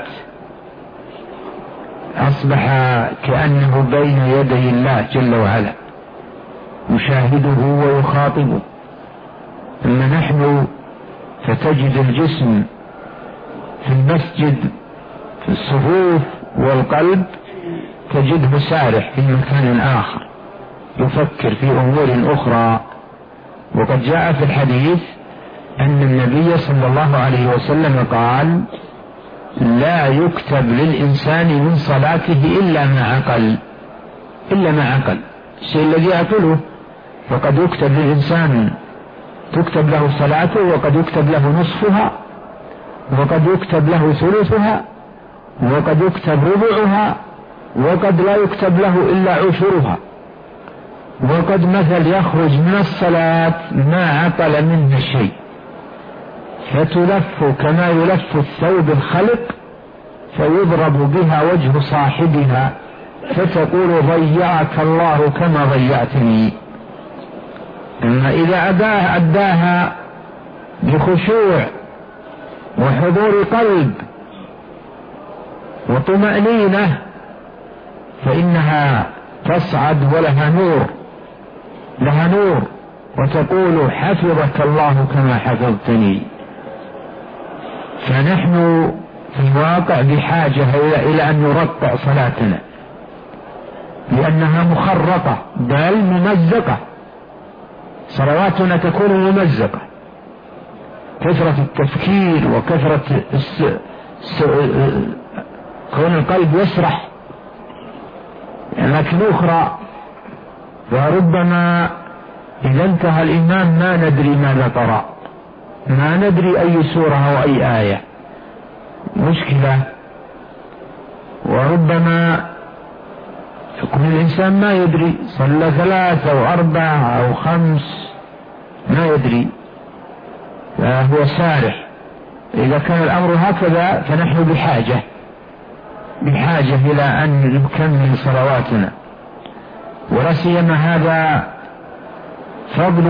أصبح كأنه بين يدي الله جل وعلا يشاهده ويخاطبه. أما نحن فتجد الجسم في المسجد في الصفوف والقلب تجده سارح في مكان آخر يفكر في أمور أخرى. وقد جاء في الحديث أن النبي صلى الله عليه وسلم قال لا يكتب للإنسان من صلاته إلا ما عقل الشيء الذي يعقله، فقد يكتب للإنسان تكتب له صلاته، وقد يكتب له نصفها، وقد يكتب له ثلثها، وقد يكتب ربعها، وقد لا يكتب له إلا عشرها. وقد مثل يخرج من الصلاة ما عقل منها شيء، فتلف كما يلف الثوب الخلق، فيضرب بها وجه صاحبها فتقول ضيعك الله كما ضيعتني. أما إذا أداها بخشوع وحضور قلب وطمأنينة فإنها تصعد ولها نور وتقول حفظك الله كما حفظتني. فنحن في الواقع بحاجة إلى أن نرقع صلاتنا، لأنها مخرقة بل ممزقة. صلواتنا تكون ممزقة، كثرة التفكير وكثرة كون القلب يسرح. لكن أخرى وربما إذا انتهى الإمام ما ندري ماذا قرأ، ما ندري أي سورة أو أي آية، مشكلة. وربما يكون الإنسان ما يدري صلى 3 أو 4 أو 5 ما يدري، فهو سارح. إذا كان الأمر هكذا فنحن بحاجة إلى أن نكمل صلواتنا، ولا سيما هذا فضل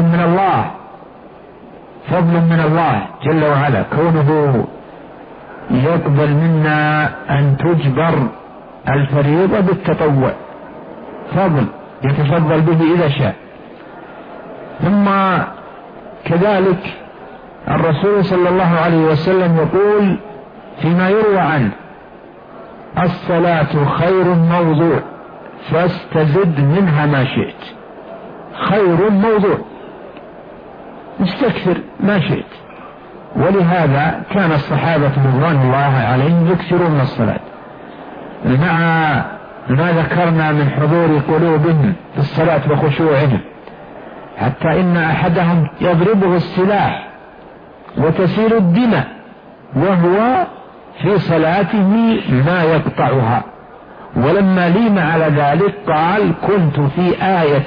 من الله جل وعلا، كونه يقبل منا أن تجبر الفريضة بالتطوع، فضل يتفضل به إذا شاء. ثم كذلك الرسول صلى الله عليه وسلم يقول فيما يروى عنه الصلاة خير موضوع فاستزد منها ما شئت. خير موضوع، استكثر ما شئت، ولهذا كان الصحابة رضوان الله عليهم يكثرون من الصلاة مع ما ذكرنا من حضور قلوبهم في الصلاة وخشوعهم، حتى إن أحدهم يضربه السلاح وتسيل الدماء وهو في صلاته ما يقطعها. ولما ليم على ذلك قال: كنت في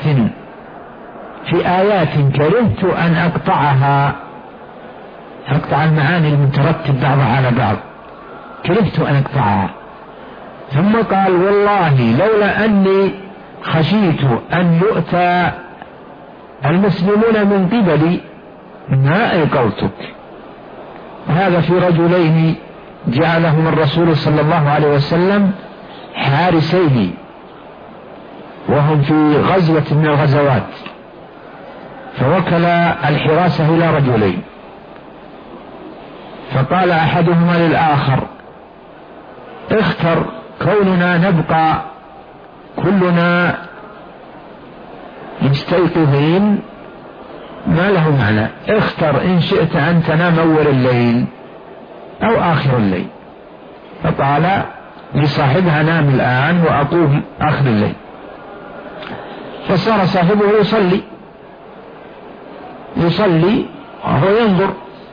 آيات كرهت أن أقطعها، أقطع المعاني المترتب بعضها على بعض، كرهت أن أقطعها. ثم قال: والله لولا أني خشيت أن يؤتى المسلمون من قبلي ما أيقظتك. هذا في رجلين جعلهم الرسول صلى الله عليه وسلم حارسين وهم في غزوة من الغزوات، فوكل الحراسة إلى رجلين، فقال أحدهما للآخر: اختر، كوننا نبقى كلنا مستيقظين ما له معنى، اختر إن شئت أن تنام أول الليل أو آخر الليل. فقال لصاحبها: نام الآن وأقوم آخر الليل. فصار صاحبه يصلي وهو ينظر،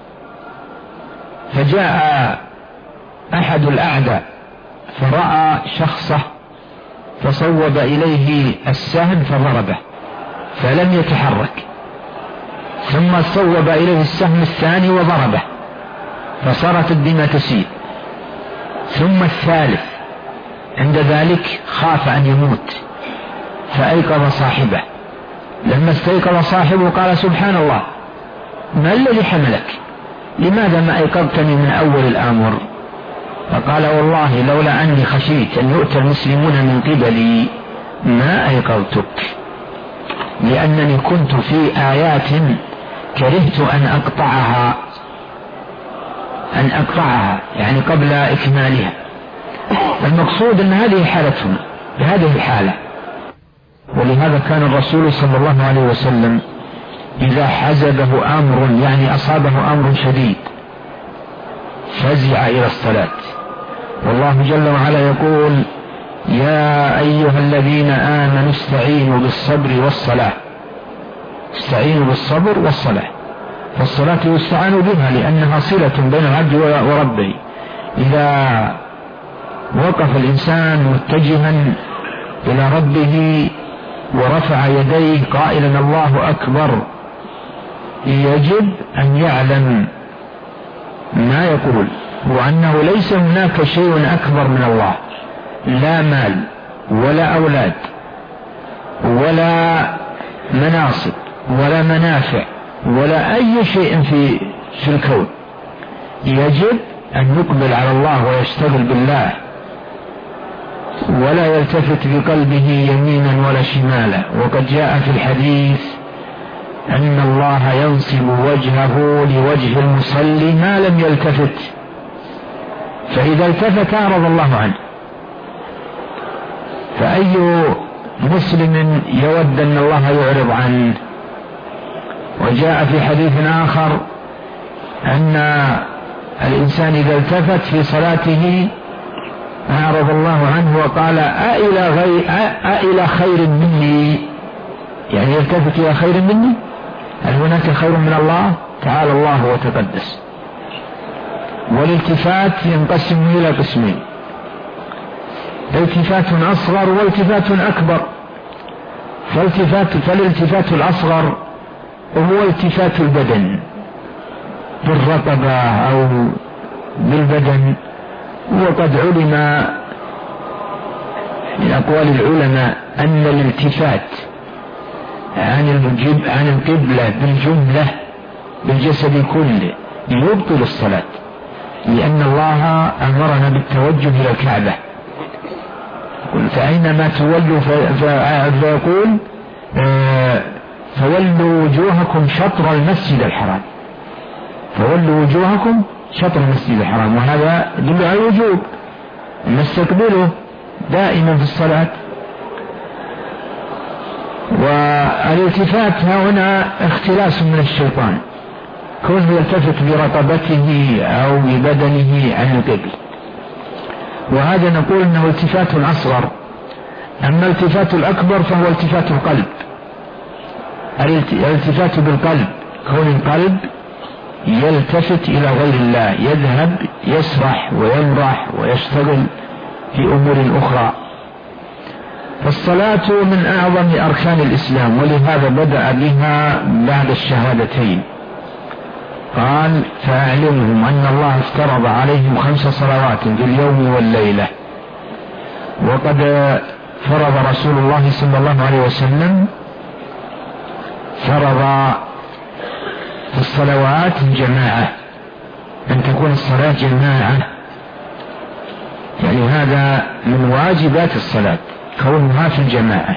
فجاء أحد الأعداء فرأى شخصه فصوب إليه السهم فضربه فلم يتحرك، ثم صوب إليه السهم الثاني وضربه فصارت الدماء تسيل، ثم الثالث. عند ذلك خاف أن يموت فأيقظ صاحبه. لما استيقظ صاحبه قال: سبحان الله، ما الذي حملك؟ لماذا ما أيقظتني من أول الأمر؟ فقال: والله لولا أني خشيت أن يؤتى المسلمون من قبلي ما أيقظتك، لأنني كنت في آيات كرهت أن أقطعها يعني قبل إكمالها. المقصود أن هذه حالتنا بهذه الحالة. ولهذا كان الرسول صلى الله عليه وسلم إذا حزبه أمر يعني أصابه أمر شديد فزع إلى الصلاة. والله جل وعلا يقول: يا أيها الذين آمنوا استعينوا بالصبر والصلاة. استعينوا بالصبر والصلاة، فالصلاة يستعان بها لأنها صلة بين العبد وربه. إذا وقف الإنسان متجها إلى ربه ورفع يديه قائلا الله أكبر، يجب أن يعلم ما يقول، وأنه ليس هناك شيء أكبر من الله، لا مال ولا أولاد ولا مناصب ولا منافع ولا أي شيء في الكون. يجب أن يقبل على الله ويشتغل بالله ولا يلتفت بقلبه يمينا ولا شمالا. وقد جاء في الحديث أن الله ينصب وجهه لوجه المصلي ما لم يلتفت، فإذا التفت أعرض الله عنه. فأي مسلم يود أن الله يعرض عنه؟ وجاء في حديث آخر أن الإنسان إذا التفت في صلاته أعرض الله عنه وقال: أإلى خير مني، يعني يلتفت إلى خير مني، هل هناك خير من الله؟ تعالى الله وتقدس. والالتفات ينقسم إلى قسمين: التفات أصغر والتفات أكبر. فالالتفات الأصغر هو التفات البدن بالرقبة أو بالبدن. وقد علم من أقوال العلماء أن الالتفات عن القبلة بالجملة بالجسد كله يبطل الصلاة، لأن الله أمرنا بالتوجه إلى الكعبة، فأينما تولوا فيقول: فولوا وجوهكم شطر المسجد الحرام. فولوا وجوهكم شطر المسجد الحرام، وهذا يدل على الوجوب أن نستقبله دائما في الصلاة. والالتفات هنا اختلاس من الشيطان، كونه يلتفت برقبته أو ببدنه عن القبل، وهذا نقول أنه التفات أصغر. أما التفات الأكبر فهو التفات القلب، الالتفات بالقلب، كون القلب يلتفت إلى غير الله، يذهب يسرح ويمرح ويشتغل في أمور أخرى. فالصلاة من أعظم أركان الإسلام، ولهذا بدأ بها بعد الشهادتين. قال: فأعلمهم أن الله افترض عليهم 5 صلوات في اليوم والليلة. وقد فرض رسول الله صلى الله عليه وسلم فرض في الصلوات الجماعة، أن تكون الصلاة جماعة، يعني هذا من واجبات الصلاة كونها في الجماعة.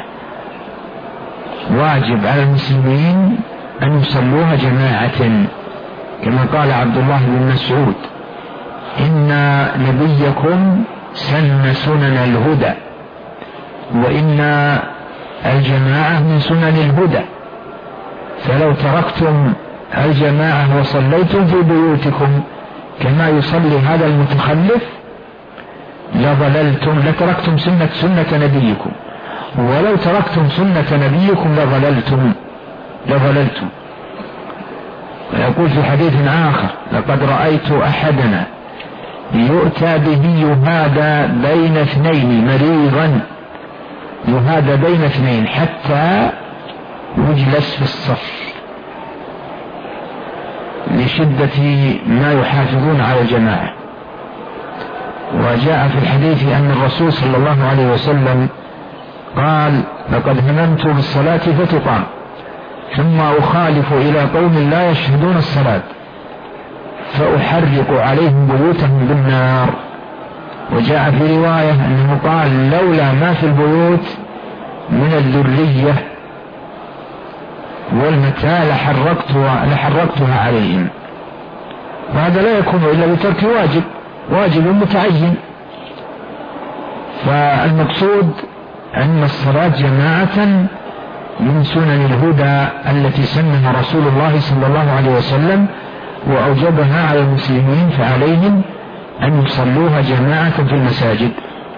واجب على المسلمين أن يصلوها جماعة، كما قال عبد الله بن مسعود: إن نبيكم سن سنن الهدى، وإن الجماعة من سنن الهدى، فلو تركتم الجماعة وصليتم في بيوتكم كما يصلي هذا المتخلف لضللتم، لتركتم سنة نبيكم، ولو تركتم سنة نبيكم لضللتم. ويقول في حديث آخر: لقد رأيت أحدنا يؤتى به يهادى بين اثنين، مريضا يهادى بين اثنين حتى يجلس في الصف، لشدة ما يحافظون على الجماعة. وجاء في الحديث أن الرسول صلى الله عليه وسلم قال: لقد هممت بالصلاة فتقام، ثم أخالف إلى قوم لا يشهدون الصلاة فأحرق عليهم بيوتهم بالنار. وجاء في رواية أنه قال: لولا ما في البيوت من الذرية والمتاع لحرقتها عليهم. وهذا لا يكون إلا بترك واجب متعين. فالمقصود أن الصلاة جماعة من سنن الهدى التي سنها رسول الله صلى الله عليه وسلم وأوجبها على المسلمين، فعليهم أن يصلوها جماعة في المساجد.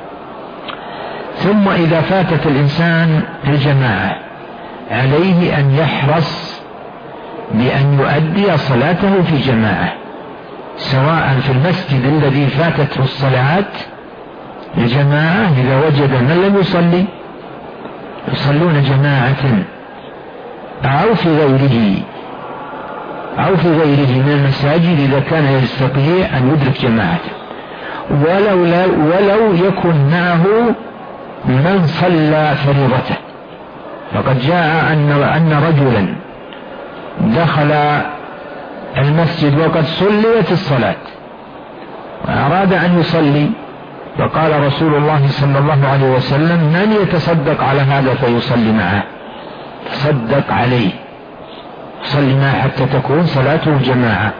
ثم إذا فاتت الإنسان الجماعة عليه أن يحرص بأن يؤدي صلاته في جماعة، سواء في المسجد الذي فاتته الصلاة الجماعة، إذا وجد من لم يصلي يصلون جماعة، أو في غيره من المساجد إذا كان يستطيع أن يدرك جماعة، ولو يكن معه من صلى فريضته. فقد جاء أن رجلا دخل المسجد وقد صليت الصلاة وأراد أن يصلي، فقال رسول الله صلى الله عليه وسلم: من يتصدق على هذا فيصلي معه؟ تصدق عليه، صلي معه حتى تكون صلاته جماعة.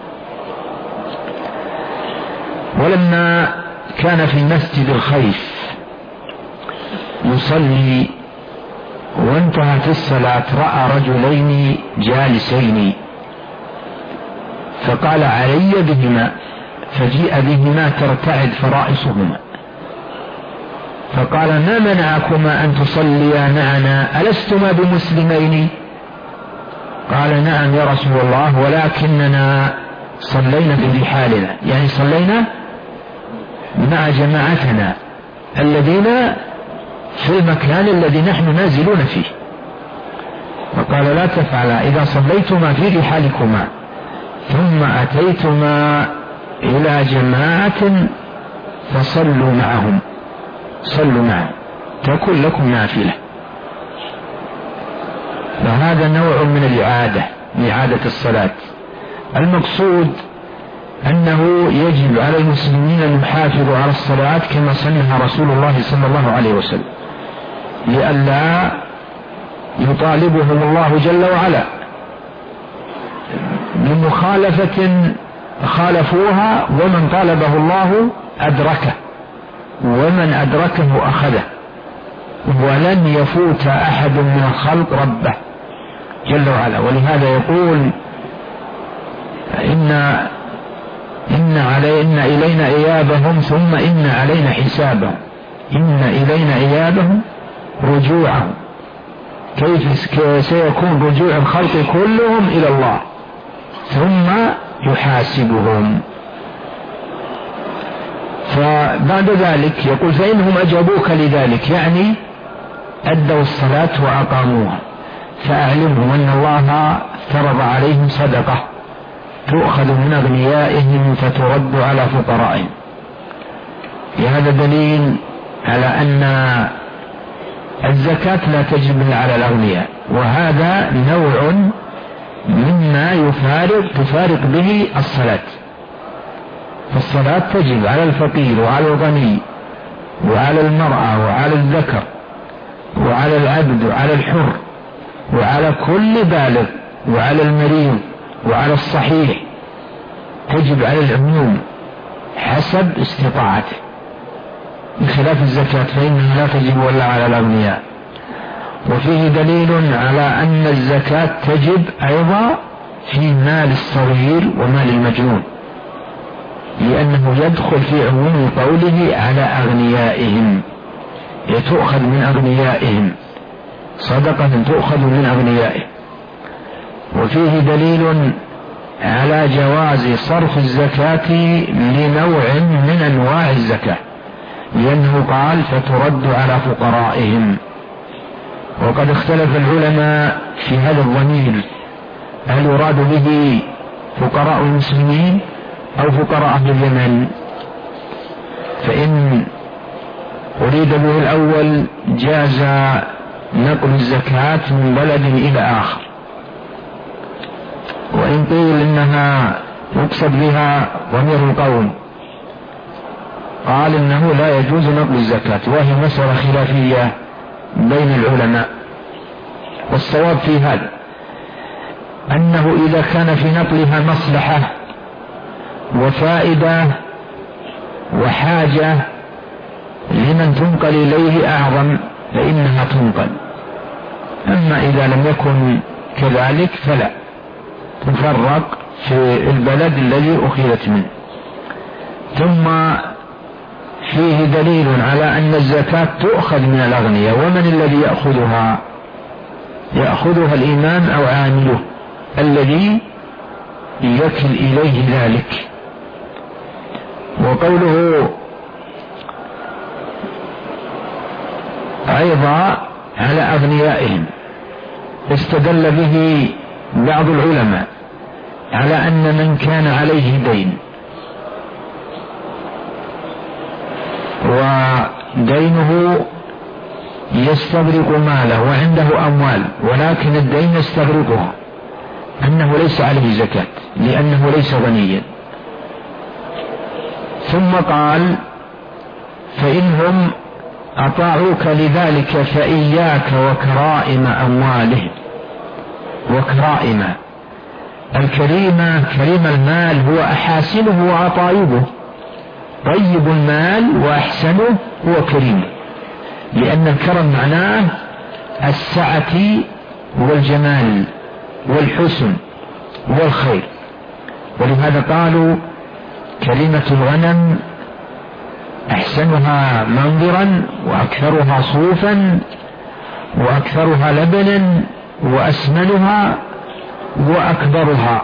ولما كان في مسجد الخيف يصلي وانتهت الصلاة رأى رجلين جالسين، فقال: علي بهما، فجيء بهما ترتعد فرائصهما، فقال: ما منعكما أن تصليا معنا؟ ألستما بمسلمين؟ قال: نعم يا رسول الله، ولكننا صلينا في رحالنا، يعني صلينا مع جماعتنا الذين في المكان الذي نحن نازلون فيه. فقال: لا تفعلا، إذا صليتما في رحالكما ثم أتيتما إلى جماعة فصلوا معهم، صلوا معهم تكن لكم نافلة. فهذا نوع من إعادة الصلاة. المقصود أنه يجب على المسلمين أن يحافظوا على الصلاة كما سنها رسول الله صلى الله عليه وسلم، لئلا يطالبهم الله جل وعلا بمخالفة خالفوها، ومن طالبه الله أدركه، ومن أدركه أخذه، ولن يفوت أحد من الخلق ربه جل وعلا. ولهذا يقول إن إلينا إيابهم ثم إن علينا حسابهم. إن إلينا إيابهم رجوعهم، كيف سيكون رجوع الخلق كلهم إلى الله ثم يحاسبهم. فبعد ذلك يقول فإنهم أجابوك لذلك، يعني أدوا الصلاة وأقاموها، فأعلمهم أن الله فرض عليهم صدقة تؤخذ من أغنيائهم فترد على فقرائهم. هذا دليل على أن الزكاة لا تجب إلا على الأغنياء، وهذا نوع مما تفارق به الصلاة. فالصلاة تجب على الفقير وعلى الغني وعلى المرأة وعلى الذكر وعلى العبد وعلى الحر وعلى كل بالغ وعلى المريض وعلى الصحيح، تجب على العموم حسب استطاعته، بخلاف الزكاة فإنها لا تجب إلا على الأغنياء. وفيه دليل على أن الزكاة تجب أيضا في مال الصغير ومال المجنون، لأنه يدخل في عموم قوله على أغنيائهم، تؤخذ من أغنيائهم، صدقة تؤخذ من أغنيائهم. وفيه دليل على جواز صرف الزكاة لنوع من أنواع الزكاة، لأنه قال فترد على فقرائهم. وقد اختلف العلماء في هذا الضمير، هل يراد به فقراء المسلمين أو فقراء أهل اليمن؟ فإن أريد به الأول جاز نقل الزكاة من بلد إلى آخر، وإن قيل إنها يقصد بها ضمير القوم قال إنه لا يجوز نقل الزكاة، وهي مسألة خلافية بين العلماء. والصواب في هذا أنه إذا كان في نقلها مصلحة وفائدة وحاجة لمن تنقل إليه أعظم فإنها تنقل، أما إذا لم يكن كذلك فلا، تفرق في البلد الذي أخذت منه. ثم فيه دليل على أن الزكاة تؤخذ من الأغنياء، ومن الذي يأخذها؟ يأخذها الإمام أو عامله الذي يكل إليه ذلك. وقوله أيضا على أغنيائهم استدل به بعض العلماء على أن من كان عليه دين ودينه يستغرق ماله وعنده أموال ولكن الدين يستغرقها، أنه ليس عليه زكاة لأنه ليس غنيا. ثم قال فإنهم أطاعوك لذلك فإياك وكرائم أموالهم. وكرائم الكريمة، كريم المال هو أحاسنه وعطايبه، طيب المال وأحسنه هو كريم، لأن الكرم معناه السعة والجمال والحسن والخير. ولهذا قالوا كريمة الغنم أحسنها منظرا وأكثرها صوفا وأكثرها لبنا وأسمنها وأكبرها،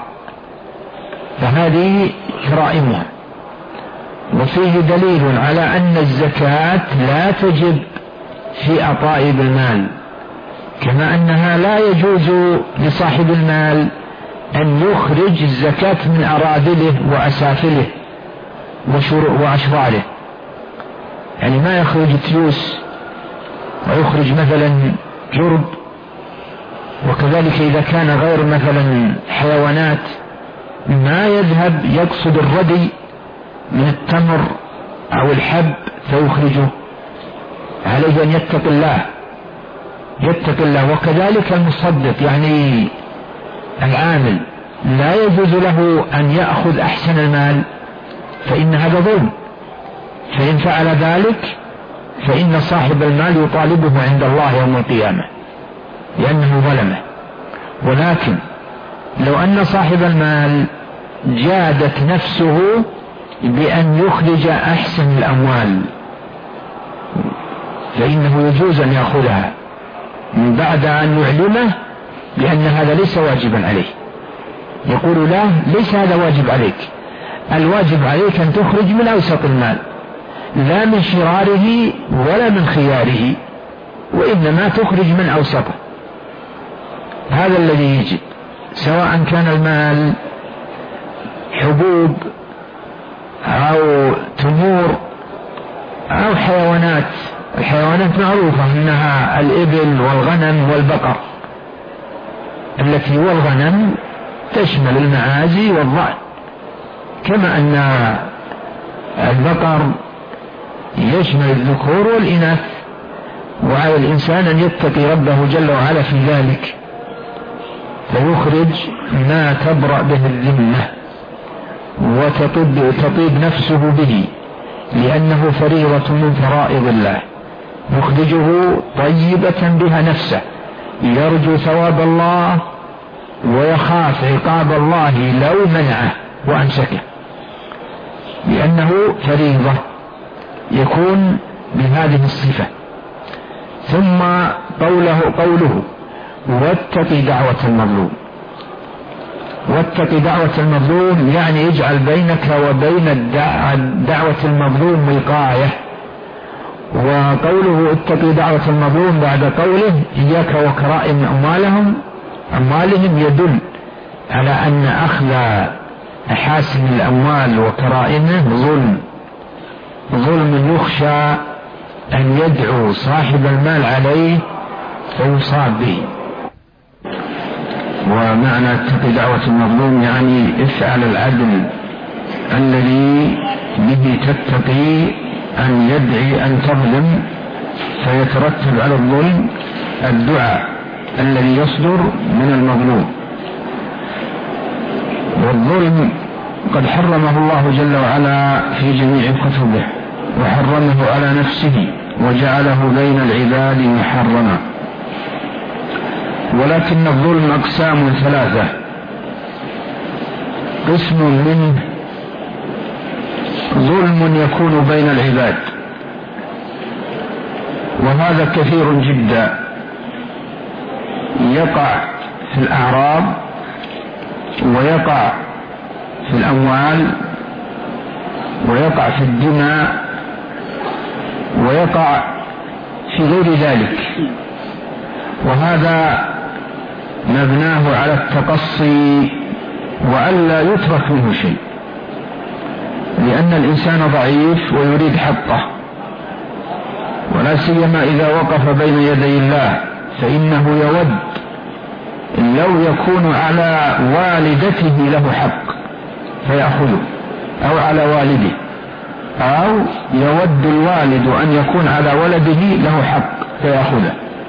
فهذه كرائمها. وفيه دليل على أن الزكاة لا تجب في أطائب المال، كما أنها لا يجوز لصاحب المال أن يخرج الزكاة من أراذله وأسافله وأشراره، يعني ما يخرج تيوس ويخرج مثلا جرب، وكذلك إذا كان غير مثلا حيوانات ما يذهب يقصد الردي من التمر أو الحب فيخرجه، عليه أن يتق الله. وكذلك المصدق يعني العامل لا يجوز له أن يأخذ أحسن المال، فإن هذا ظلم، فإن فعل ذلك فإن صاحب المال يطالبه عند الله يوم القيامة لأنه ظلمه. ولكن لو أن صاحب المال جادت نفسه بأن يخرج أحسن الأموال، فإنه يجوز أن يأخذها من بعد أن يعلمه بأن هذا ليس واجبا عليه. يقول له ليس هذا واجب عليك، الواجب عليك أن تخرج من أوسط المال، لا من شراره ولا من خياره، وإنما تخرج من أوسطه. هذا الذي يجب، سواء كان المال حبوب أو تمور أو حيوانات. الحيوانات معروفة أنها الإبل والغنم والبقر، التي والغنم تشمل المعازي والضأن، كما أن البقر يشمل الذكور والإناث. وعلى الإنسان أن يتقي ربه جل وعلا في ذلك، فيخرج ما تبرأ به الذمة وتطيب نفسه به، لأنه فريضة من فرائض الله، يخرجه طيبة بها نفسه، يرجو ثواب الله ويخاف عقاب الله لو منعه وأمسكه، لأنه فريضة يكون بهذه الصفة. ثم قوله واتق دعوة المظلوم. واتق دعوة المظلوم يعني اجعل بينك وبين دعوة المظلوم وقاية. وقوله اتق دعوة المظلوم بعد قوله إياك وكرائم أموالهم يدل على أن أخذ أحاسن الأموال وكرائمه ظلم يخشى أن يدعو صاحب المال عليه فيصاب به. ومعنى اتق دعوة المظلوم يعني افعل العدل الذي به تتقي أن يدعي أن تظلم، فيترتب على الظلم الدعاء الذي يصدر من المظلوم. والظلم قد حرمه الله جل وعلا في جميع كتبه، وحرمه على نفسه وجعله بين العباد محرما. ولكن الظلم أقسام ثلاثة: قسم منه ظلم يكون بين العباد، وهذا كثير جدا، يقع في الأعراض ويقع في الأموال ويقع في الدماء ويقع في غير ذلك، وهذا مبناه على التقصي وألا يترك منه شيء، لأن الإنسان ضعيف ويريد حقه، ولا سيما إذا وقف بين يدي الله، فإنه يود لو يكون على والدته له حق فيأخذه، أو على والده، أو يود الوالد أن يكون على ولده له حق فيأخذه.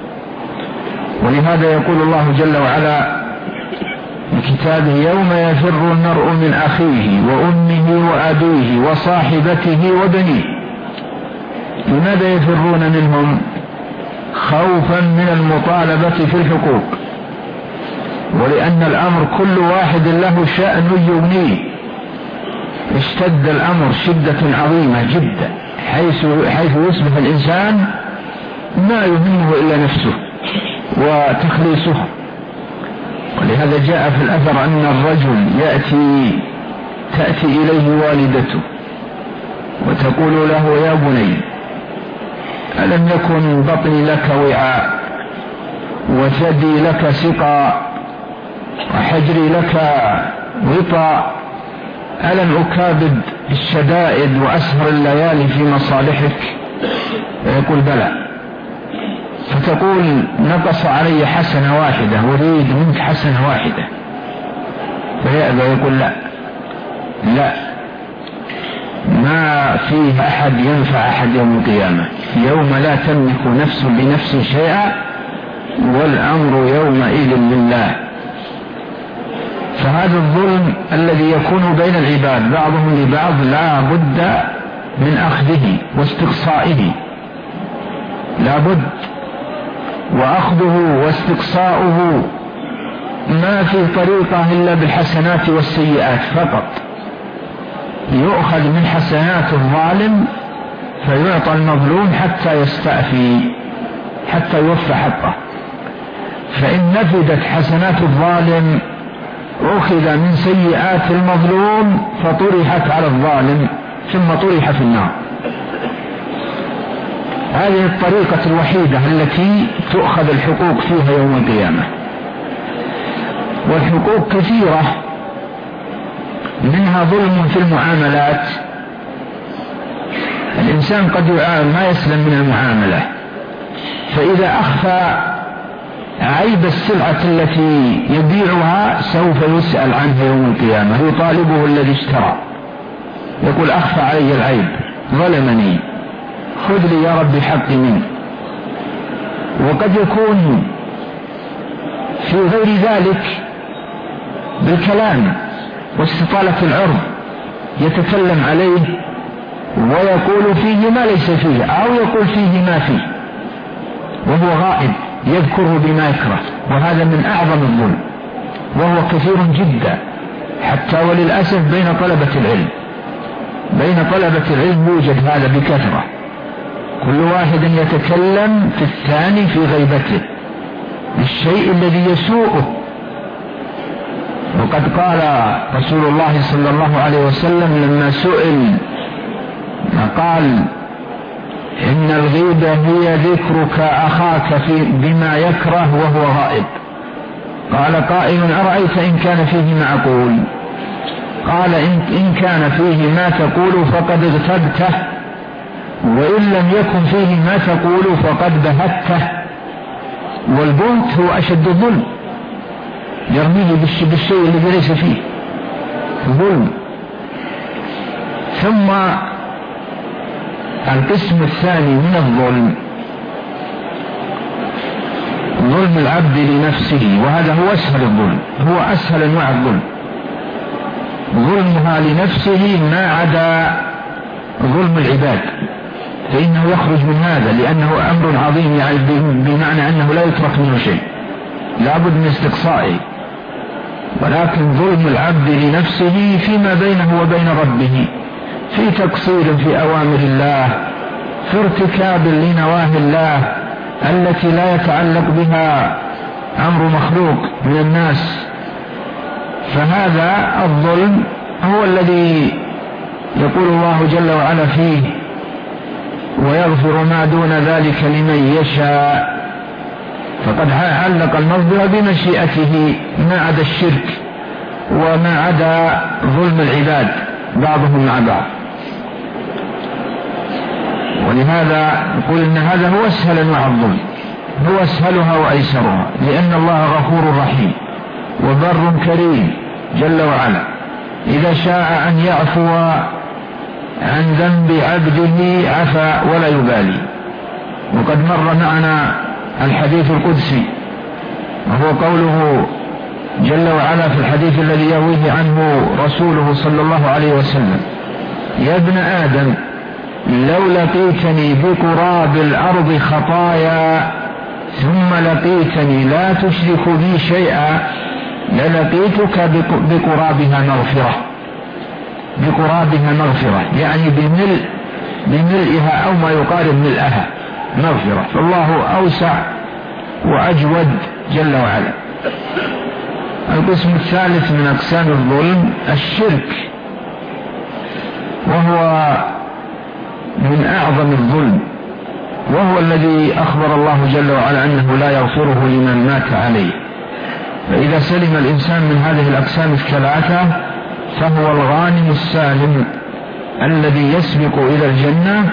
ولهذا يقول الله جل وعلا بكتابه: يوم يفر المرء من أخيه وأمه وأبيه وصاحبته وبنيه. لماذا يفرون منهم؟ خوفا من المطالبة في الحقوق، ولأن الأمر كل واحد له شأن يغنيه. اشتد الأمر شدة عظيمة جدا، حيث يصبح الإنسان ما يهمه إلا نفسه وتخليصه. ولهذا جاء في الأثر أن الرجل تأتي إليه والدته وتقول له: يا بني، ألم يكن بطني لك وعاء وثدي لك سقا وحجري لك وطاء؟ ألم أكابد الشدائد وأسهر الليالي في مصالحك؟ فيقول: بلى. فتقول: نقص علي حسنة واحدة، أريد منك حسنة واحدة. فيأبى، يقول: لا، ما فيه أحد ينفع أحد يوم القيامة، يوم لا تملك نفس لنفس شيئا والأمر يومئذ لله. فهذا الظلم الذي يكون بين العباد بعضهم لبعض لا بد من أخذه واستقصائه، لا بد، وأخذه واستقصاؤه ما في طريقة إلا بالحسنات والسيئات فقط، يؤخذ من حسنات الظالم فيعطى المظلوم حتى يستأفي، حتى يوفى حقه. فإن نفدت حسنات الظالم أخذ من سيئات المظلوم فطرحت على الظالم ثم طرح في النار. هذه الطريقة الوحيدة التي تؤخذ الحقوق فيها يوم القيامة. والحقوق كثيرة، منها ظلم في المعاملات، الإنسان قد ما يسلم من المعاملة، فإذا أخفى عيب السلعة التي يبيعها سوف يسأل عنها يوم القيامة، يطالبه الذي اشترى، يقول أخفى علي العيب، ظلمني، خذ لي يا رب حقي منه. وقد يكون في غير ذلك بالكلام واستطالة العرض، يتكلم عليه ويقول فيه ما ليس فيه، أو يقول فيه ما فيه وهو غائب، يذكره بما يكره، وهذا من أعظم الظلم، وهو كثير جدا، حتى وللأسف بين طلبة العلم يوجد هذا بكثرة، كل واحد يتكلم في الثاني في غيبته بالشيء الذي يسوءه. وقد قال رسول الله صلى الله عليه وسلم لما سئل قال إن الغيبة هي ذكرك أخاك بما يكره وهو غائب. قال قائل أرأيت إن كان فيه ما أقول؟ قال إن كان فيه ما تقول فقد اغتبته، وإن لم يكن فيه ما تقول فقد بهته. والبهت هو أشد الظلم، يرميه بالشيء الذي ليس فيه ظلم. ثم القسم الثاني من الظلم ظلم العبد لنفسه، وهذا هو أسهل الظلم، هو أسهل أنواع الظلم، ظلمها لنفسه ما عدا ظلم العباد، فإنه يخرج من هذا لأنه أمر عظيم، يعني بمعنى أنه لا يترك منه شيء، لا بد من استقصائه. ولكن ظلم العبد لنفسه فيما بينه وبين ربه، في تقصير في أوامر الله، في ارتكاب لنواهي الله التي لا يتعلق بها أمر مخلوق من الناس، فهذا الظلم هو الذي يقول الله جل وعلا فيه ويغفر ما دون ذلك لمن يشاء. فقد علق المغفرة بمشيئته ما عدا الشرك وما عدا ظلم العباد بعضهم مع بعض. ولهذا نقول إن هذا هو أسهل أنواع الظلم، هو أسهلها وأيسرها، لأن الله غفور رحيم وبر كريم جل وعلا، إذا شاء أن يعفو عن ذنب عبده عفا ولا يبالي. وقد مر معنا الحديث القدسي، وهو قوله جل وعلا في الحديث الذي يرويه عنه رسوله صلى الله عليه وسلم: يا ابن آدم لو لقيتني بقراب الأرض خطايا ثم لقيتني لا تشرك بي شيئا للقيتك بقرابها مغفرة، يعني بملئها أو ما يقارب ملئها مغفرة. فالله أوسع وأجود جل وعلا. القسم الثالث من أقسام الظلم الشرك، وهو من أعظم الظلم، وهو الذي أخبر الله جل وعلا أنه لا يغفره لمن مات عليه. فإذا سلم الإنسان من هذه الأقسام الثلاثة فهو الغانم السالم الذي يسبق إلى الجنة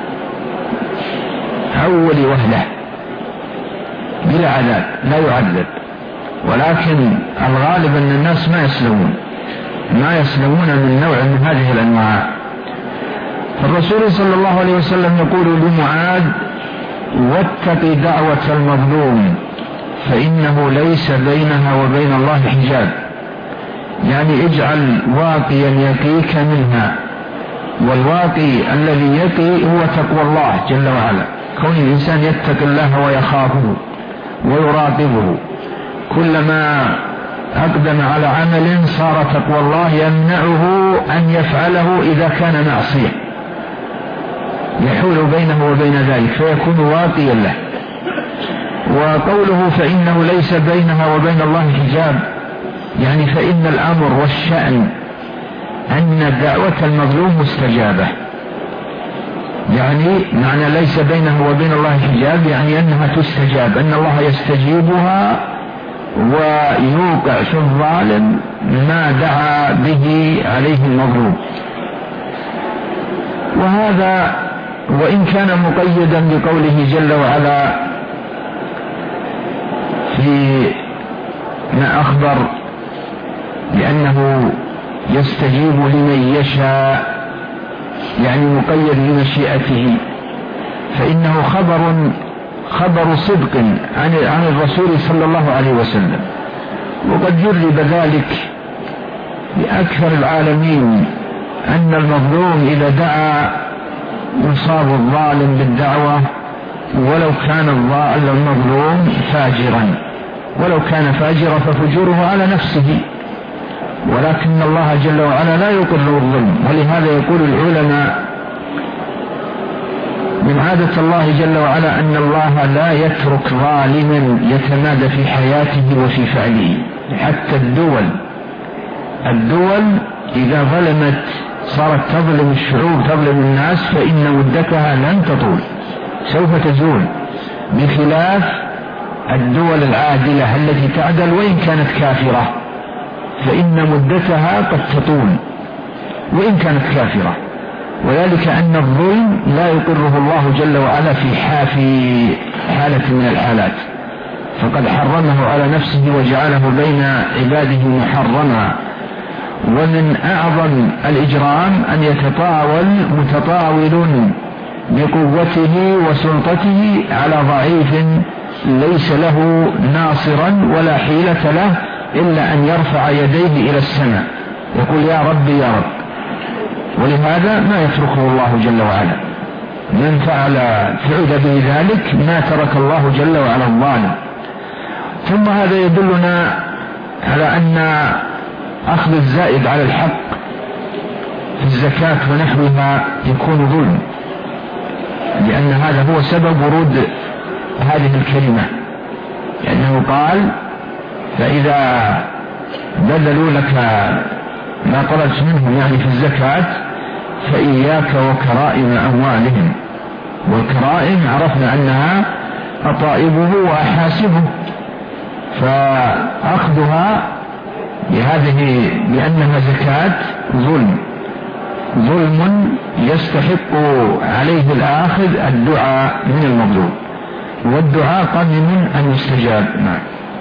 أول وهلة بلا عذاب، لا يعذب. ولكن الغالب أن الناس ما يسلمون من نوع من هذه الأنواع. فالرسول صلى الله عليه وسلم يقول لمعاذ: واتق دعوة المظلوم فإنه ليس بينها وبين الله حجاب، يعني اجعل واقيا يقيك منها، والواقي الذي يقي هو تقوى الله جل وعلا، كون الإنسان يتق الله ويخافه ويراقبه، كلما أقدم على عمل صار تقوى الله يمنعه أن يفعله إذا كان معصية يحول بينه وبين ذلك فيكون واقيا له. وقوله فإنه ليس بينها وبين الله حجاب، يعني فإن الأمر والشأن أن دعوة المظلوم مستجابة، يعني معنى ليس بينه وبين الله حجاب يعني أنها تستجاب، أن الله يستجيبها ويوقع في الظالم ما دعا به عليه المظلوم. وهذا وإن كان مقيدا بقوله جل وعلا في ما أخبر لأنه يستجيب لمن يشاء، يعني مقيد بمشيئته، فإنه خبر صدق عن الرسول صلى الله عليه وسلم. وقد جرب ذلك لأكثر العالمين أن المظلوم إذا دعا يصاب الظالم بالدعوة ولو كان المظلوم فاجرا، ولو كان فاجرا ففجوره على نفسه، ولكن الله جل وعلا لا يقر الظلم. ولهذا يقول العلماء من عادة الله جل وعلا أن الله لا يترك ظالما يتمادى في حياته وفي فعله. حتى الدول إذا ظلمت صارت تظلم الشعوب تظلم الناس فإن مدتها لن تطول، سوف تزول، بخلاف الدول العادلة التي تعدل وإن كانت كافرة فإن مدتها قد تطول وإن كانت كافرة. وذلك أن الظلم لا يقره الله جل وعلا في حالة من الحالات، فقد حرمه على نفسه وجعله بين عباده محرما. ومن أعظم الإجرام أن يتطاول متطاول بقوته وسلطته على ضعيف ليس له ناصرا ولا حيلة له إلا أن يرفع يديه إلى السماء يقول يا رب يا رب. ولهذا ما يتركه الله جل وعلا، من فعل به ذلك ما ترك الله جل وعلا الظالم. ثم هذا يدلنا على أن أخذ الزائد على الحق في الزكاة ونحوها يكون ظلم، لأن هذا هو سبب ورود هذه الكلمة، لأنه قال فإذا بذلوا لك ما طلبت منهم يعني في الزكاة فإياك وكرائم أموالهم. والكرائم عرفنا أنها أطائبه وأحاسبه، فأخذها لأنها زكاة ظلم يستحق عليه الآخذ الدعاء من المظلوم، والدعاء قادم أن يستجاب. نعم.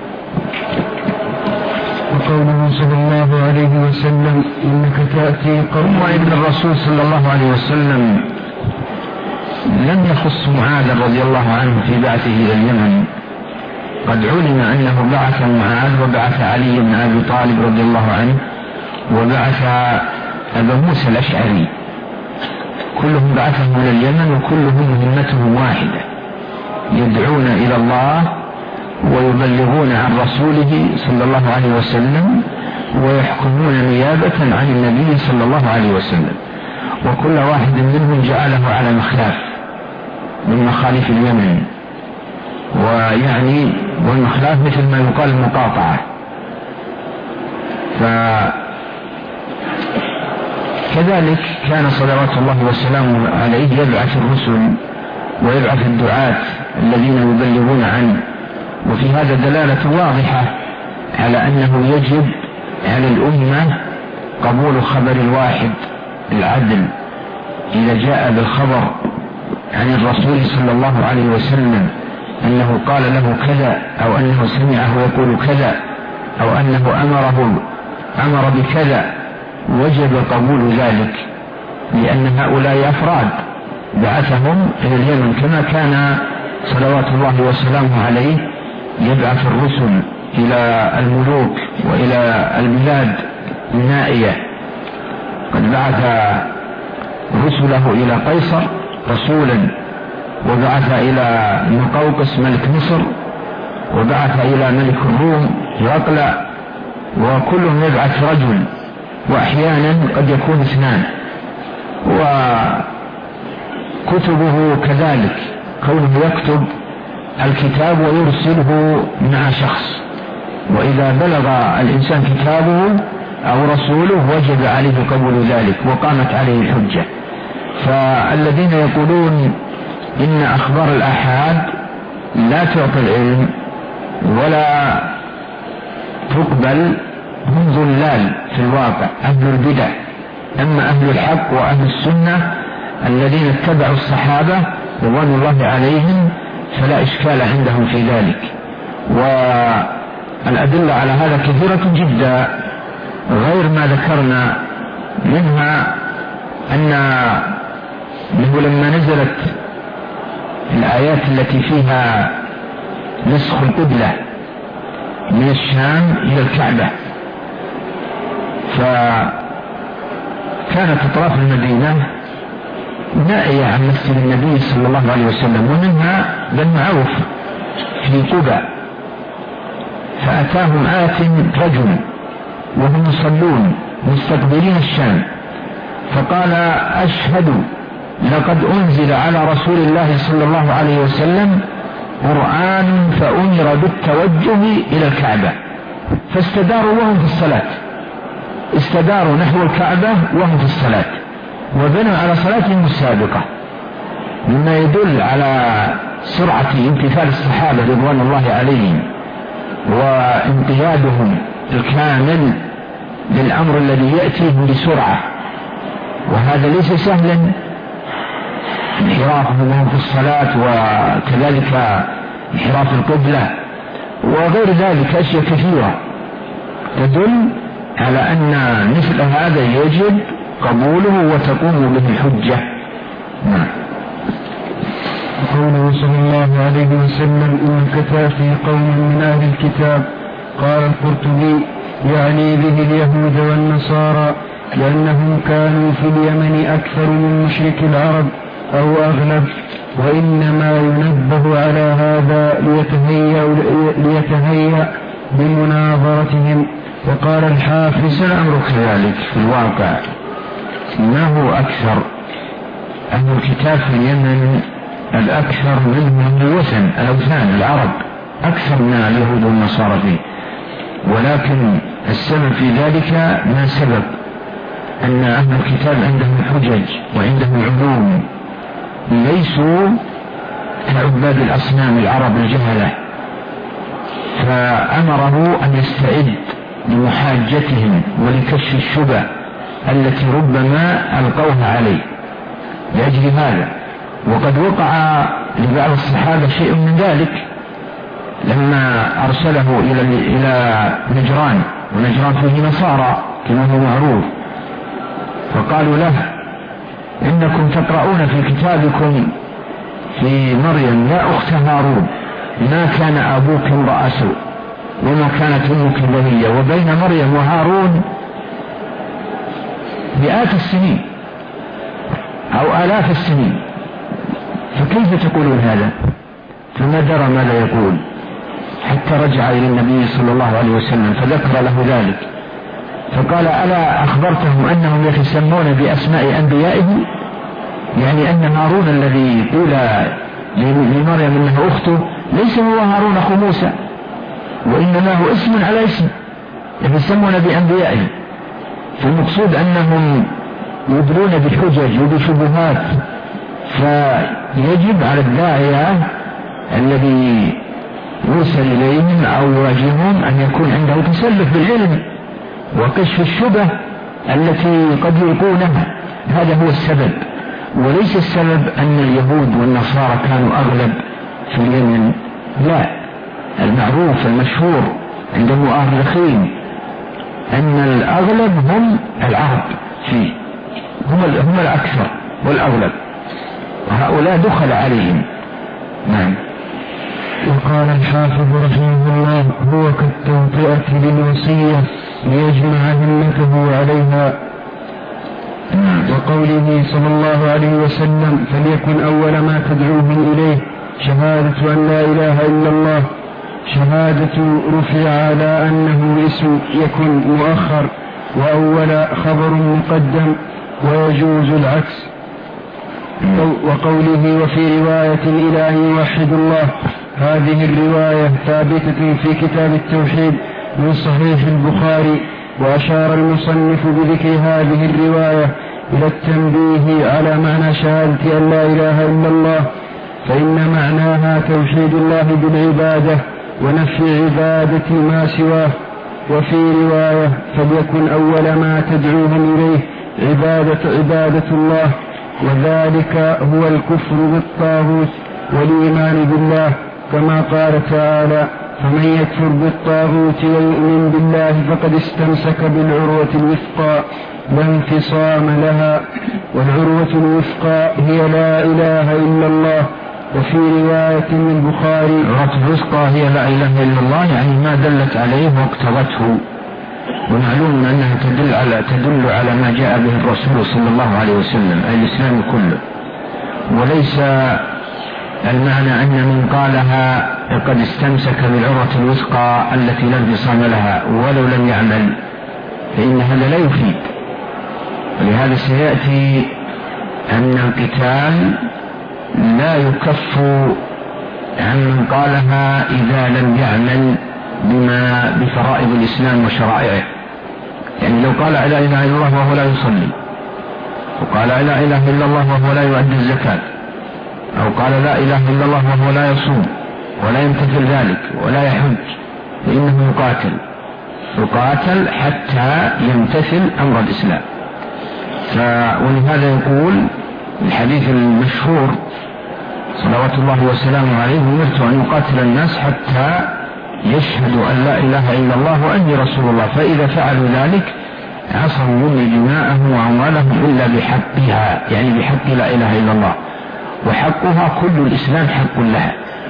وقوله صلى الله عليه وسلم إنك تأتي قوم. وإن الرسول صلى الله عليه وسلم لم يخص معاذ رضي الله عنه في بعثه إلى اليمن، قد علم أنه بعث معاذ وبعث علي بن أبي طالب رضي الله عنه وبعث أبا موسى الأشعري، كلهم بعثهم إلى اليمن وكلهم مهمتهم واحدة، يدعون إلى الله ويبلغون عن رسوله صلى الله عليه وسلم ويحكمون نيابة عن النبي صلى الله عليه وسلم. وكل واحد منهم جعله على مخلاف من مخالف اليمن، ويعني والمخلاف مثل ما يقال المقاطعة. فكذلك كان صلوات الله وسلامه عليه يبعث الرسل ويبعث الدعاة الذين يبلغون عنه. وفي هذا دلالة واضحة على أنه يجب على الأمة قبول خبر الواحد العدل إذا جاء بالخبر عن الرسول صلى الله عليه وسلم أنه قال له كذا أو أنه سمعه يقول كذا أو أنه أمر بكذا، وجب قبول ذلك، لأن هؤلاء أفراد بعثهم إلى اليمن، كما كان صلوات الله وسلامه عليه يبعث الرسل إلى الملوك وإلى البلاد النائية. قد بعث رسله إلى قيصر رسولا، وبعث إلى مقوقس ملك مصر، وبعث إلى ملك الروم هرقل، وكلهم يبعث رجل، وأحيانا قد يكون 2، وكتبه كذلك، كونه يكتب الكتاب ويرسله مع شخص، وإذا بلغ الإنسان كتابه أو رسوله وجب عليه قبول ذلك وقامت عليه الحجة. فالذين يقولون إن أخبار الآحاد لا تعطي العلم ولا تقبل هم ضلال في الواقع، أهل البدع. أما أهل الحق وأهل السنة الذين اتبعوا الصحابة رضوان الله عليهم فلا إشكال عندهم في ذلك. والأدلة على هذا كثيرة جدا غير ما ذكرنا، منها أنه لما نزلت الآيات التي فيها نسخ القبلة من الشام إلى الكعبة، فكانت أطراف المدينة نائية عن مسجد النبي صلى الله عليه وسلم، ومنها بنو عوف في قبى، فأتاهم رجل وهم يصلون مستقبلين الشام، فقال: أشهد لقد أنزل على رسول الله صلى الله عليه وسلم قرآن فأمر بالتوجه إلى الكعبة. فاستداروا وهم في الصلاة، استداروا نحو الكعبة وهم في الصلاة، وبنوا على صلاتهم السابقة، مما يدل على سرعة امتثال الصحابة رضوان الله عليهم وانقيادهم الكامل للأمر الذي يأتيهم بسرعة. وهذا ليس سهلا، انحرافهم وهم في الصلاة، وكذلك انحراف القبلة وغير ذلك أشياء كثيرة تدل على أن مثل هذا يجب قبوله وتقوم به الحجة. قوله صلى الله عليه وسلم: إنك تأتي قوم من أهل الكتاب. قال القرطبي: يعني به اليهود والنصارى، لأنهم كانوا في اليمن أكثر من مشرك العرب أو أغلب، وإنما ينبه على هذا ليتهيأ بمناظرتهم. وقال الحافظ: الأمر كذلك في الواقع، ما هو أكثر أهل الكتاب في اليمن، الأكثر منهم الوثن، الأوثان، العرب أكثر من اليهود والنصارى فيه، ولكن السبب في ذلك ما سبب أن أهل الكتاب عندهم حجج وعندهم علوم، ليسوا كعباد الأصنام العرب الجهلة، فأمره أن يستعد لمحاجتهم ولكشف الشبه التي ربما ألقوها عليه لأجل هذا. وقد وقع لبعض الصحابة شيء من ذلك لما أرسله إلى نجران، ونجران فيه نصارى كما هو معروف، فقالوا له: إنكم تقرؤون في كتابكم في مريم يا أخت هارون ما كان أبوك امرأ سوء وما كانت أمك بغية، وبين مريم وهارون مئات السنين أو آلاف السنين، فكيف تقولون هذا؟ فما درى ماذا يقول، حتى رجع إلى النبي صلى الله عليه وسلم فذكر له ذلك، فقال: ألا أخبرتهم أنهم يتسمون بأسماء أنبيائهم؟ يعني أن هارون الذي قيل لمريم أنه أخته ليس هو هارون أخو موسى، وإنما هو اسم على اسم، يتسمون بأنبيائهم. فالمقصود أنهم يدلون بالحجج وبشبهات، فيجب على الداعية الذي يرسل إليهم أو يواجههم أن يكون عنده تسلف بالعلم وكشف الشبه التي قد يلقونها. هذا هو السبب، وليس السبب أن اليهود والنصارى كانوا أغلب في اليمن، لا، المعروف المشهور عند المؤرخين أن الأغلب هم العرب فيه، هم الأكثر والأغلب، وهؤلاء دخل عليهم. نعم. وقال الحافظ رحمه الله: هو كالتوطئة للوصية ليجمع همته عليها. وقوله صلى الله عليه وسلم: فليكن أول ما تدعوهم إليه شهادة أن لا إله إلا الله. شهادة رفع على أنه اسم يكن مؤخر وأول خبر مقدم، ويجوز العكس. وقوله وفي رواية إلى أن يوحد الله، هذه الرواية ثابتة في كتاب التوحيد من صحيح البخاري. وأشار المصنف بذكر هذه الرواية إلى التنبيه على معنى شهادة أن لا إله إلا الله، فإن معناها توحيد الله بالعبادة ونفي عبادة ما سواه. وفي رواية فليكن أول ما تدعوهم إليه عبادة الله، وذلك هو الكفر بالطاغوت والإيمان بالله، كما قال تعالى فمن يكفر بالطاغوت ويؤمن بالله فقد استمسك بالعروة الوثقى لا انفصام لها، والعروة الوثقى هي لا إله إلا الله. وفي رواية من البخاري العروة الوثقى هي لا إله إلا الله، يعني ما دلت عليه واقتضته، ومعلوم أنها تدل على ما جاء به الرسول صلى الله عليه وسلم، أي الإسلام كله. وليس المعنى أن من قالها قد استمسك بالعروة الوثقى التي لا انفصام لها ولو لم يعمل، فإن هذا لا يفيد. ولهذا سيأتي أن القتال لا يكف عن من قالها إذا لم يعمل بفرائض الإسلام وشرائعه. يعني لو قال لا إله إلا الله وهو لا يصلي، وقال لا إله إلا الله وهو لا يؤدي الزكاة، أو قال لا إله إلا الله وهو لا يصوم ولا يمتثل ذلك ولا يحج، فإنه يقاتل حتى يمتثل أمر الإسلام. ولهذا يقول الحديث المشهور صلوات الله وسلامه عليه أمرت أن يقاتل الناس حتى يشهدوا أن لا إله إلا الله وأني رسول الله، فإذا فعلوا ذلك عصموا مني دماءهم وأموالهم إلا بحقها، يعني بحق لا إله إلا الله، وحقها كل الإسلام حق لها،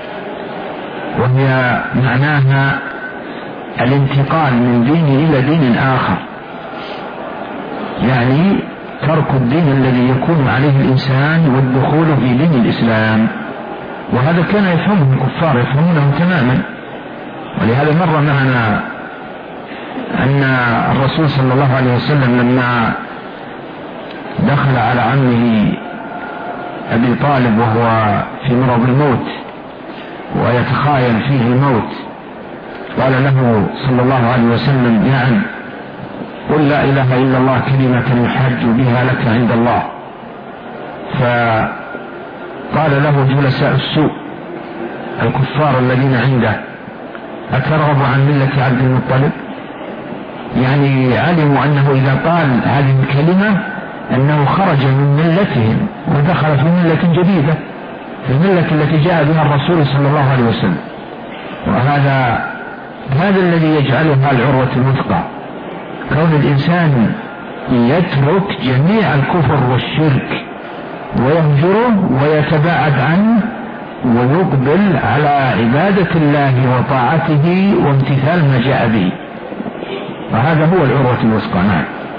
وهي معناها الانتقال من دين إلى دين آخر، يعني ترك الدين الذي يكون عليه الإنسان والدخول في دين الإسلام. وهذا كان يفهمه الكفار، يفهمونه تماما. ولهذا مر معنا أن الرسول صلى الله عليه وسلم لما دخل على عمه أبي طالب وهو في مرض الموت ويتخايل فيه الموت، قال له صلى الله عليه وسلم يا عم قل لا إله إلا الله كلمة يحاج بها لك عند الله. فقال له جلساء السوء الكفار الذين عنده أترغب عن ملة عبد المطلب؟ يعني علموا أنه إذا قال هذه الكلمة أنه خرج من ملتهم ودخل في ملة جديدة، في الملة التي جاء بها الرسول صلى الله عليه وسلم. وهذا الذي يجعلها العروة الوثقى، كون الإنسان يترك جميع الكفر والشرك ويهجره ويتباعد عنه ويقبل على عبادة الله وطاعته وامتثال ما جاء به، وهذا هو العروة الوثقى. نعم.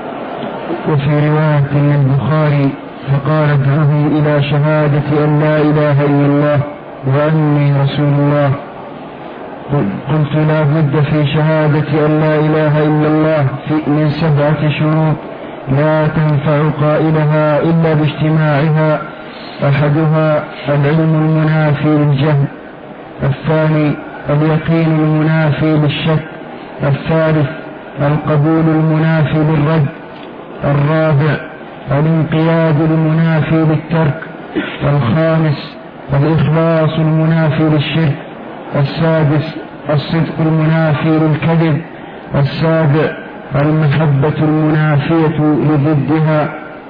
وفي رواية من البخاري فقال ادعه إلى شهادة أن لا إله إلا الله وأني رسول الله. قلت لا بد في شهادة أن لا إله إلا الله من 7 شروط لا تنفع قائلها إلا باجتماعها. أحدها العلم المنافي للجهل، الثاني اليقين المنافي للشك، الثالث القبول المنافي للرد، الرابع الانقياد المنافي للترك، الخامس الإخلاص المنافي للشرك، السادس الصدق المنافي للكذب، السابع المحبة المنافية لضدها.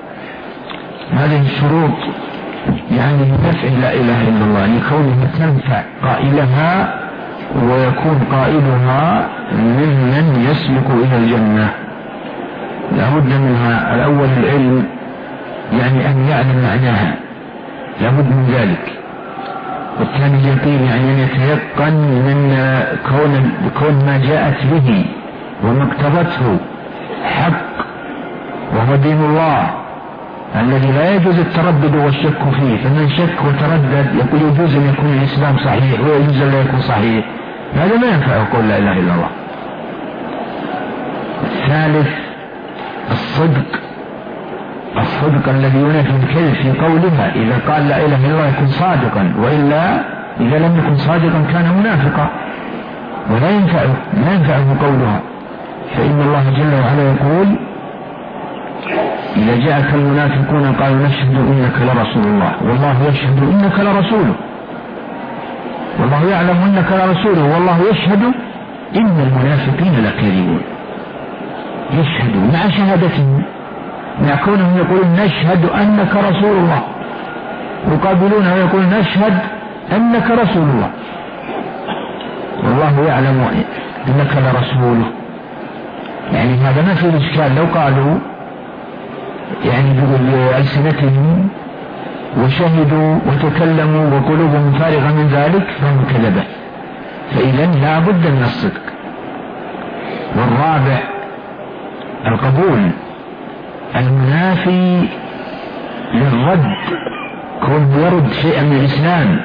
هذه الشروط يعني نفع لا إله إلا الله، لكونها تنفع قائلها ويكون قائلها ممن يسلك إلى الجنة. لابد منها الأول العلم، يعني أن يعلم معناها، لابد من ذلك. والثاني اليقين، يعني أن يتيقن من كون ما جاءت به وما اقتضته حق، وهو دين الله الذي لا يجوز التردد والشك فيه. فمن شك وتردد يقول يجوز أن يكون الإسلام صحيح ويجوز أن لا يكون صحيح، هذا ما ينفع يقول لا إله إلا الله. الثالث الصدق الذي ينافي الكذب في قولها. إذا قال لا إله إلا الله يكون صادقا، وإلا إذا لم يكن صادقا كان منافقا، ولا ينفعه قولها. فإن الله جل وعلا يقول: إذا جاءك المنافقون قالوا نشهد إنك لرسول الله والله يشهد إنك لرسوله، والله يعلم إنك لرسوله والله يشهد إن المنافقين لكاذبون. يشهدوا مع شهادتهم، مع كونهم يقولون نشهد أنك رسول الله، يقابلونه ويقولون نشهد أنك رسول الله والله يعلم إنك لرسوله. يعني هذا ما في إشكال. لو قالوا يعني بألسنتهم وشهدوا وتكلموا وقلوبهم فارغة من ذلك فهم كذبة. فإذا لا بد من الصدق. والرابع القبول المنافي للرد، كون يرد شيئا من الإسلام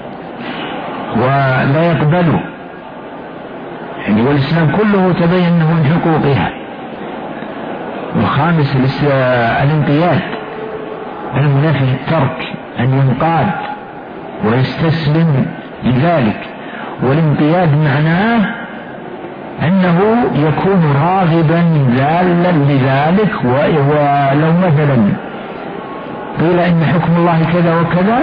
ولا يقبله، يعني والإسلام كله تبين أنه من حقوقها. والخامس الانقياد، المنافي للترك، أن ينقاد ويستسلم لذلك. والانقياد معناه أنه يكون راغبا ذالا لذلك. ولو مثلا قيل إن حكم الله كذا وكذا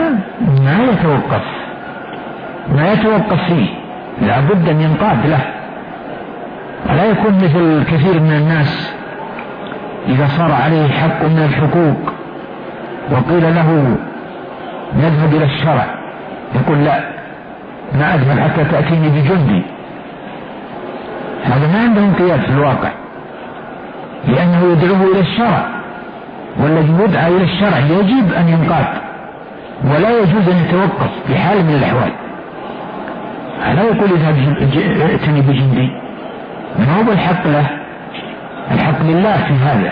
ما يتوقف فيه، لا بد أن ينقاد له، ولا يكون مثل كثير من الناس إذا صار عليه حق من الحقوق وقيل له نذهب إلى الشرع يقول لا، ما أذهب حتى تأتيني بجندي. هذا ما عنده انقياد في الواقع، لأنه يدعوه إلى الشرع، والذي يدعى إلى الشرع يجب أن ينقاد، ولا يجوز أن يتوقف في حال من الأحوال. لا يقول اذهب ائتني بجندي، ما هو الحق له، الحق لله في هذا.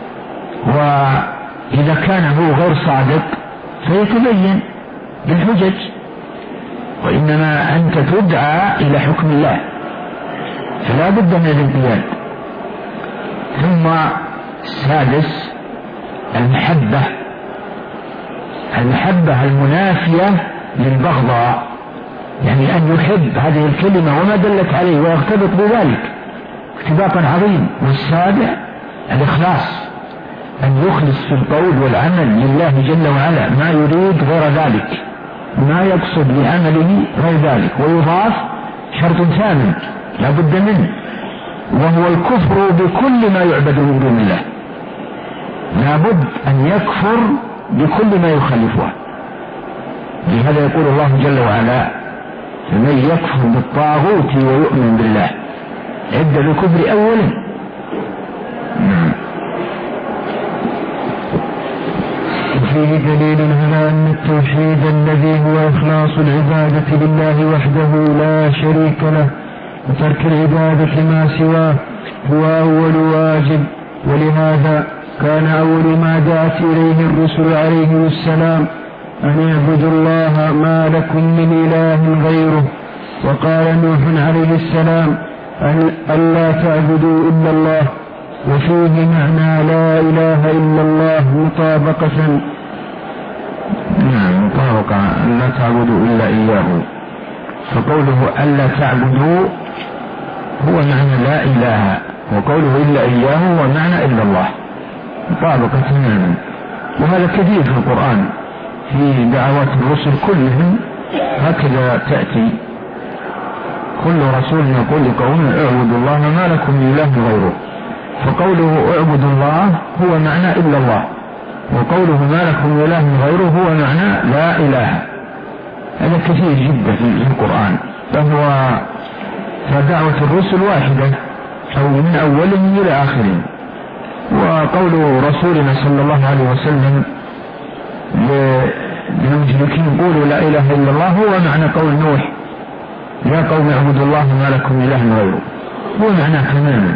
وإذا كان هو غير صادق فيتبين بالحجج، وإنما أنت تدعى إلى حكم الله، فلا بد من الانقياد. ثم السادس المحبة المنافية للبغضاء، يعني أن يحب هذه الكلمة وما دلت عليه ويرتبط بذلك ارتباطا عظيم. والسابع الإخلاص، أن يخلص في القول والعمل لله جل وعلا، ما يريد غير ذلك، ما يقصد لعمله غير ذلك. ويضاف شرط ثامن لا بد منه، وهو الكفر بكل ما يعبد من دون الله. لا بد أن يكفر بكل ما يخالفه. لهذا يقول الله جل وعلا: فمن يكفر بالطاغوت ويؤمن بالله عد الكفر أولا. وفيه دليل على أن التوحيد الذي هو إخلاص العبادة لله وحده لا شريك له وترك العبادة ما سواه هو أول واجب. ولهذا كان أول ما دعت إليه الرسل عليهم السلام أن اعبدوا الله ما لكم من إله غيره. وقال نوح عليه السلام ألا تعبدوا إلا الله، وفيه معنى لا إله إلا الله مطابقة ألا تعبدوا إلا إياه. فقوله ألا تعبدوا هو معنى لا إله، وقوله إلا إياه هو معنى إلا الله مطابقة تماما. وهذا كثير في القرآن في دعوات الرسل كلهم هكذا تأتي، كل رسول يقول لقومه اعبدوا الله ما لكم من إله غيره. فقوله اعبدوا الله هو معنى إلا الله، وقوله ما لكم من إله غيره هو معنى لا إله. هذا كثير جدا في القرآن. فدعوة الرسل واحدة أو من أولهم إلى آخرهم. وقول رسولنا صلى الله عليه وسلم للمشركين قولوا لا إله إلا الله هو معنى قول نوح يا قوم اعبدوا الله ما لكم من إله غيره، هو معناه تماما.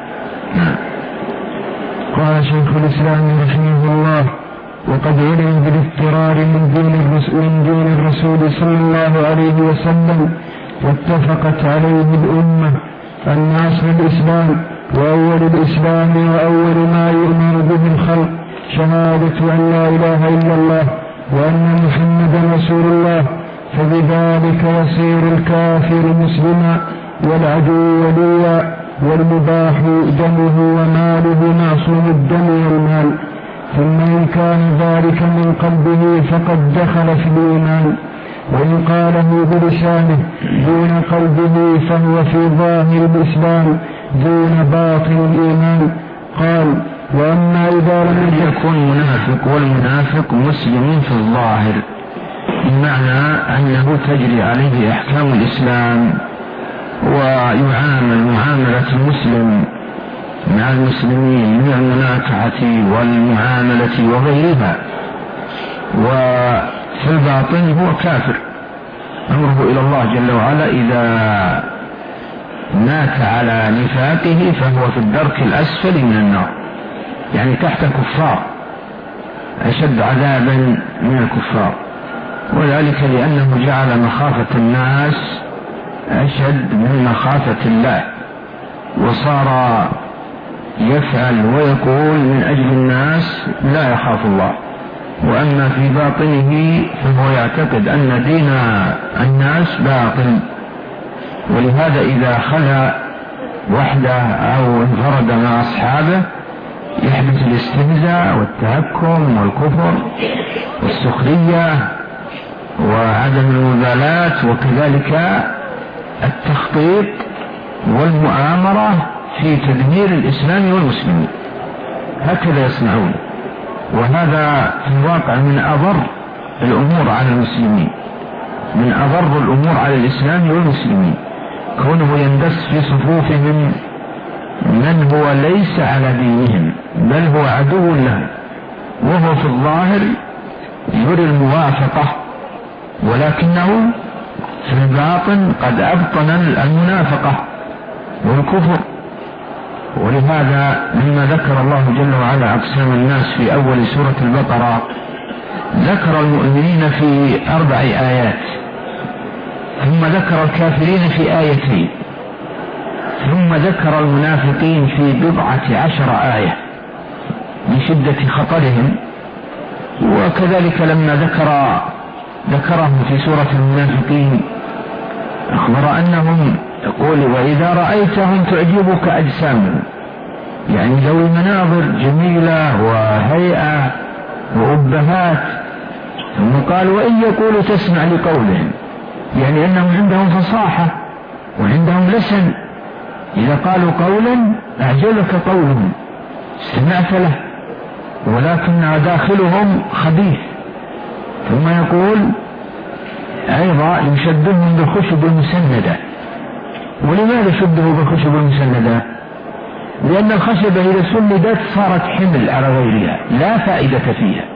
قال شيخ الإسلام رحمه الله: وقد علم بالاضطرار من دين الرسول صلى الله عليه وسلم واتفقت عليه الأمة أن أصل الإسلام وأول الإسلام وأول ما يؤمن به الخلق شهادة أن لا إله إلا الله وأن محمدا رسول الله، فبذلك يصير الكافر مسلما والعدو وليا والمباح دمه وماله معصوم الدم والمال. ثم إن كان ذلك من قلبه فقد دخل في الإيمان، وإن قاله بلسانه دون قلبه فهو في ظاهر الإسلام دون باطن الإيمان. قال: وأما إذا لم يكون منافق، والمنافق مسلم في الظاهر، بمعنى أنه تجري عليه أحكام الإسلام ويعامل معاملة المسلم مع المسلمين من المناكحة والمعاملة وغيرها، وفي الباطن هو كافر، أمره إلى الله جل وعلا إذا مات على نفاقه فهو في الدرك الأسفل من النار، يعني تحت الكفار، أشد عذابا من الكفار، وذلك لأنه جعل مخافة الناس أشد من مخافة الله، وصار يفعل ويقول من أجل الناس لا يخاف الله. وأما في باطنه فهو يعتقد أن دين الناس باطل، ولهذا إذا خلى وحده أو انفرد مع أصحابه يحدث الاستهزاء والتهكم والكفر والسخرية وعدم المبالاة، وكذلك التخطيط والمؤامرة في تدمير الإسلام والمسلمين، هكذا يصنعون. وهذا في الواقع من أضر الأمور على المسلمين، من أضر الأمور على الإسلام والمسلمين، كونه يندس في صفوفهم من هو ليس على دينهم بل هو عدو لهم، وهو في الظاهر يري الموافقة، ولكنه في الباطن قد أبطن المنافقة والكفر. ولهذا لما ذكر الله جل وعلا أقسام الناس في أول سورة البقرة ذكر المؤمنين في 4 آيات، ثم ذكر الكافرين في آيتين، ثم ذكر المنافقين في 14 آية من شدة خطرهم. وكذلك لما ذكرهم في سورة المنافقين أخبر أنهم يقول: وإذا رأيتهم تعجبك أجسامهم، يعني ذوي مناظر جميلة وهيئة وأبهات. ثم قال: وإن يقولوا تسمع لقولهم، يعني أنهم عندهم فصاحة وعندهم لسن، إذا قالوا قولا أعجبك قولهم استمعت له، ولكن داخلهم خبيث. ثم يقول أيضا: يشدهم بالخشب المسندة. ولماذا شده بالخشب المسندة؟ لأن الخشبة إذا سندت صارت حمل على غيرها لا فائدة فيها،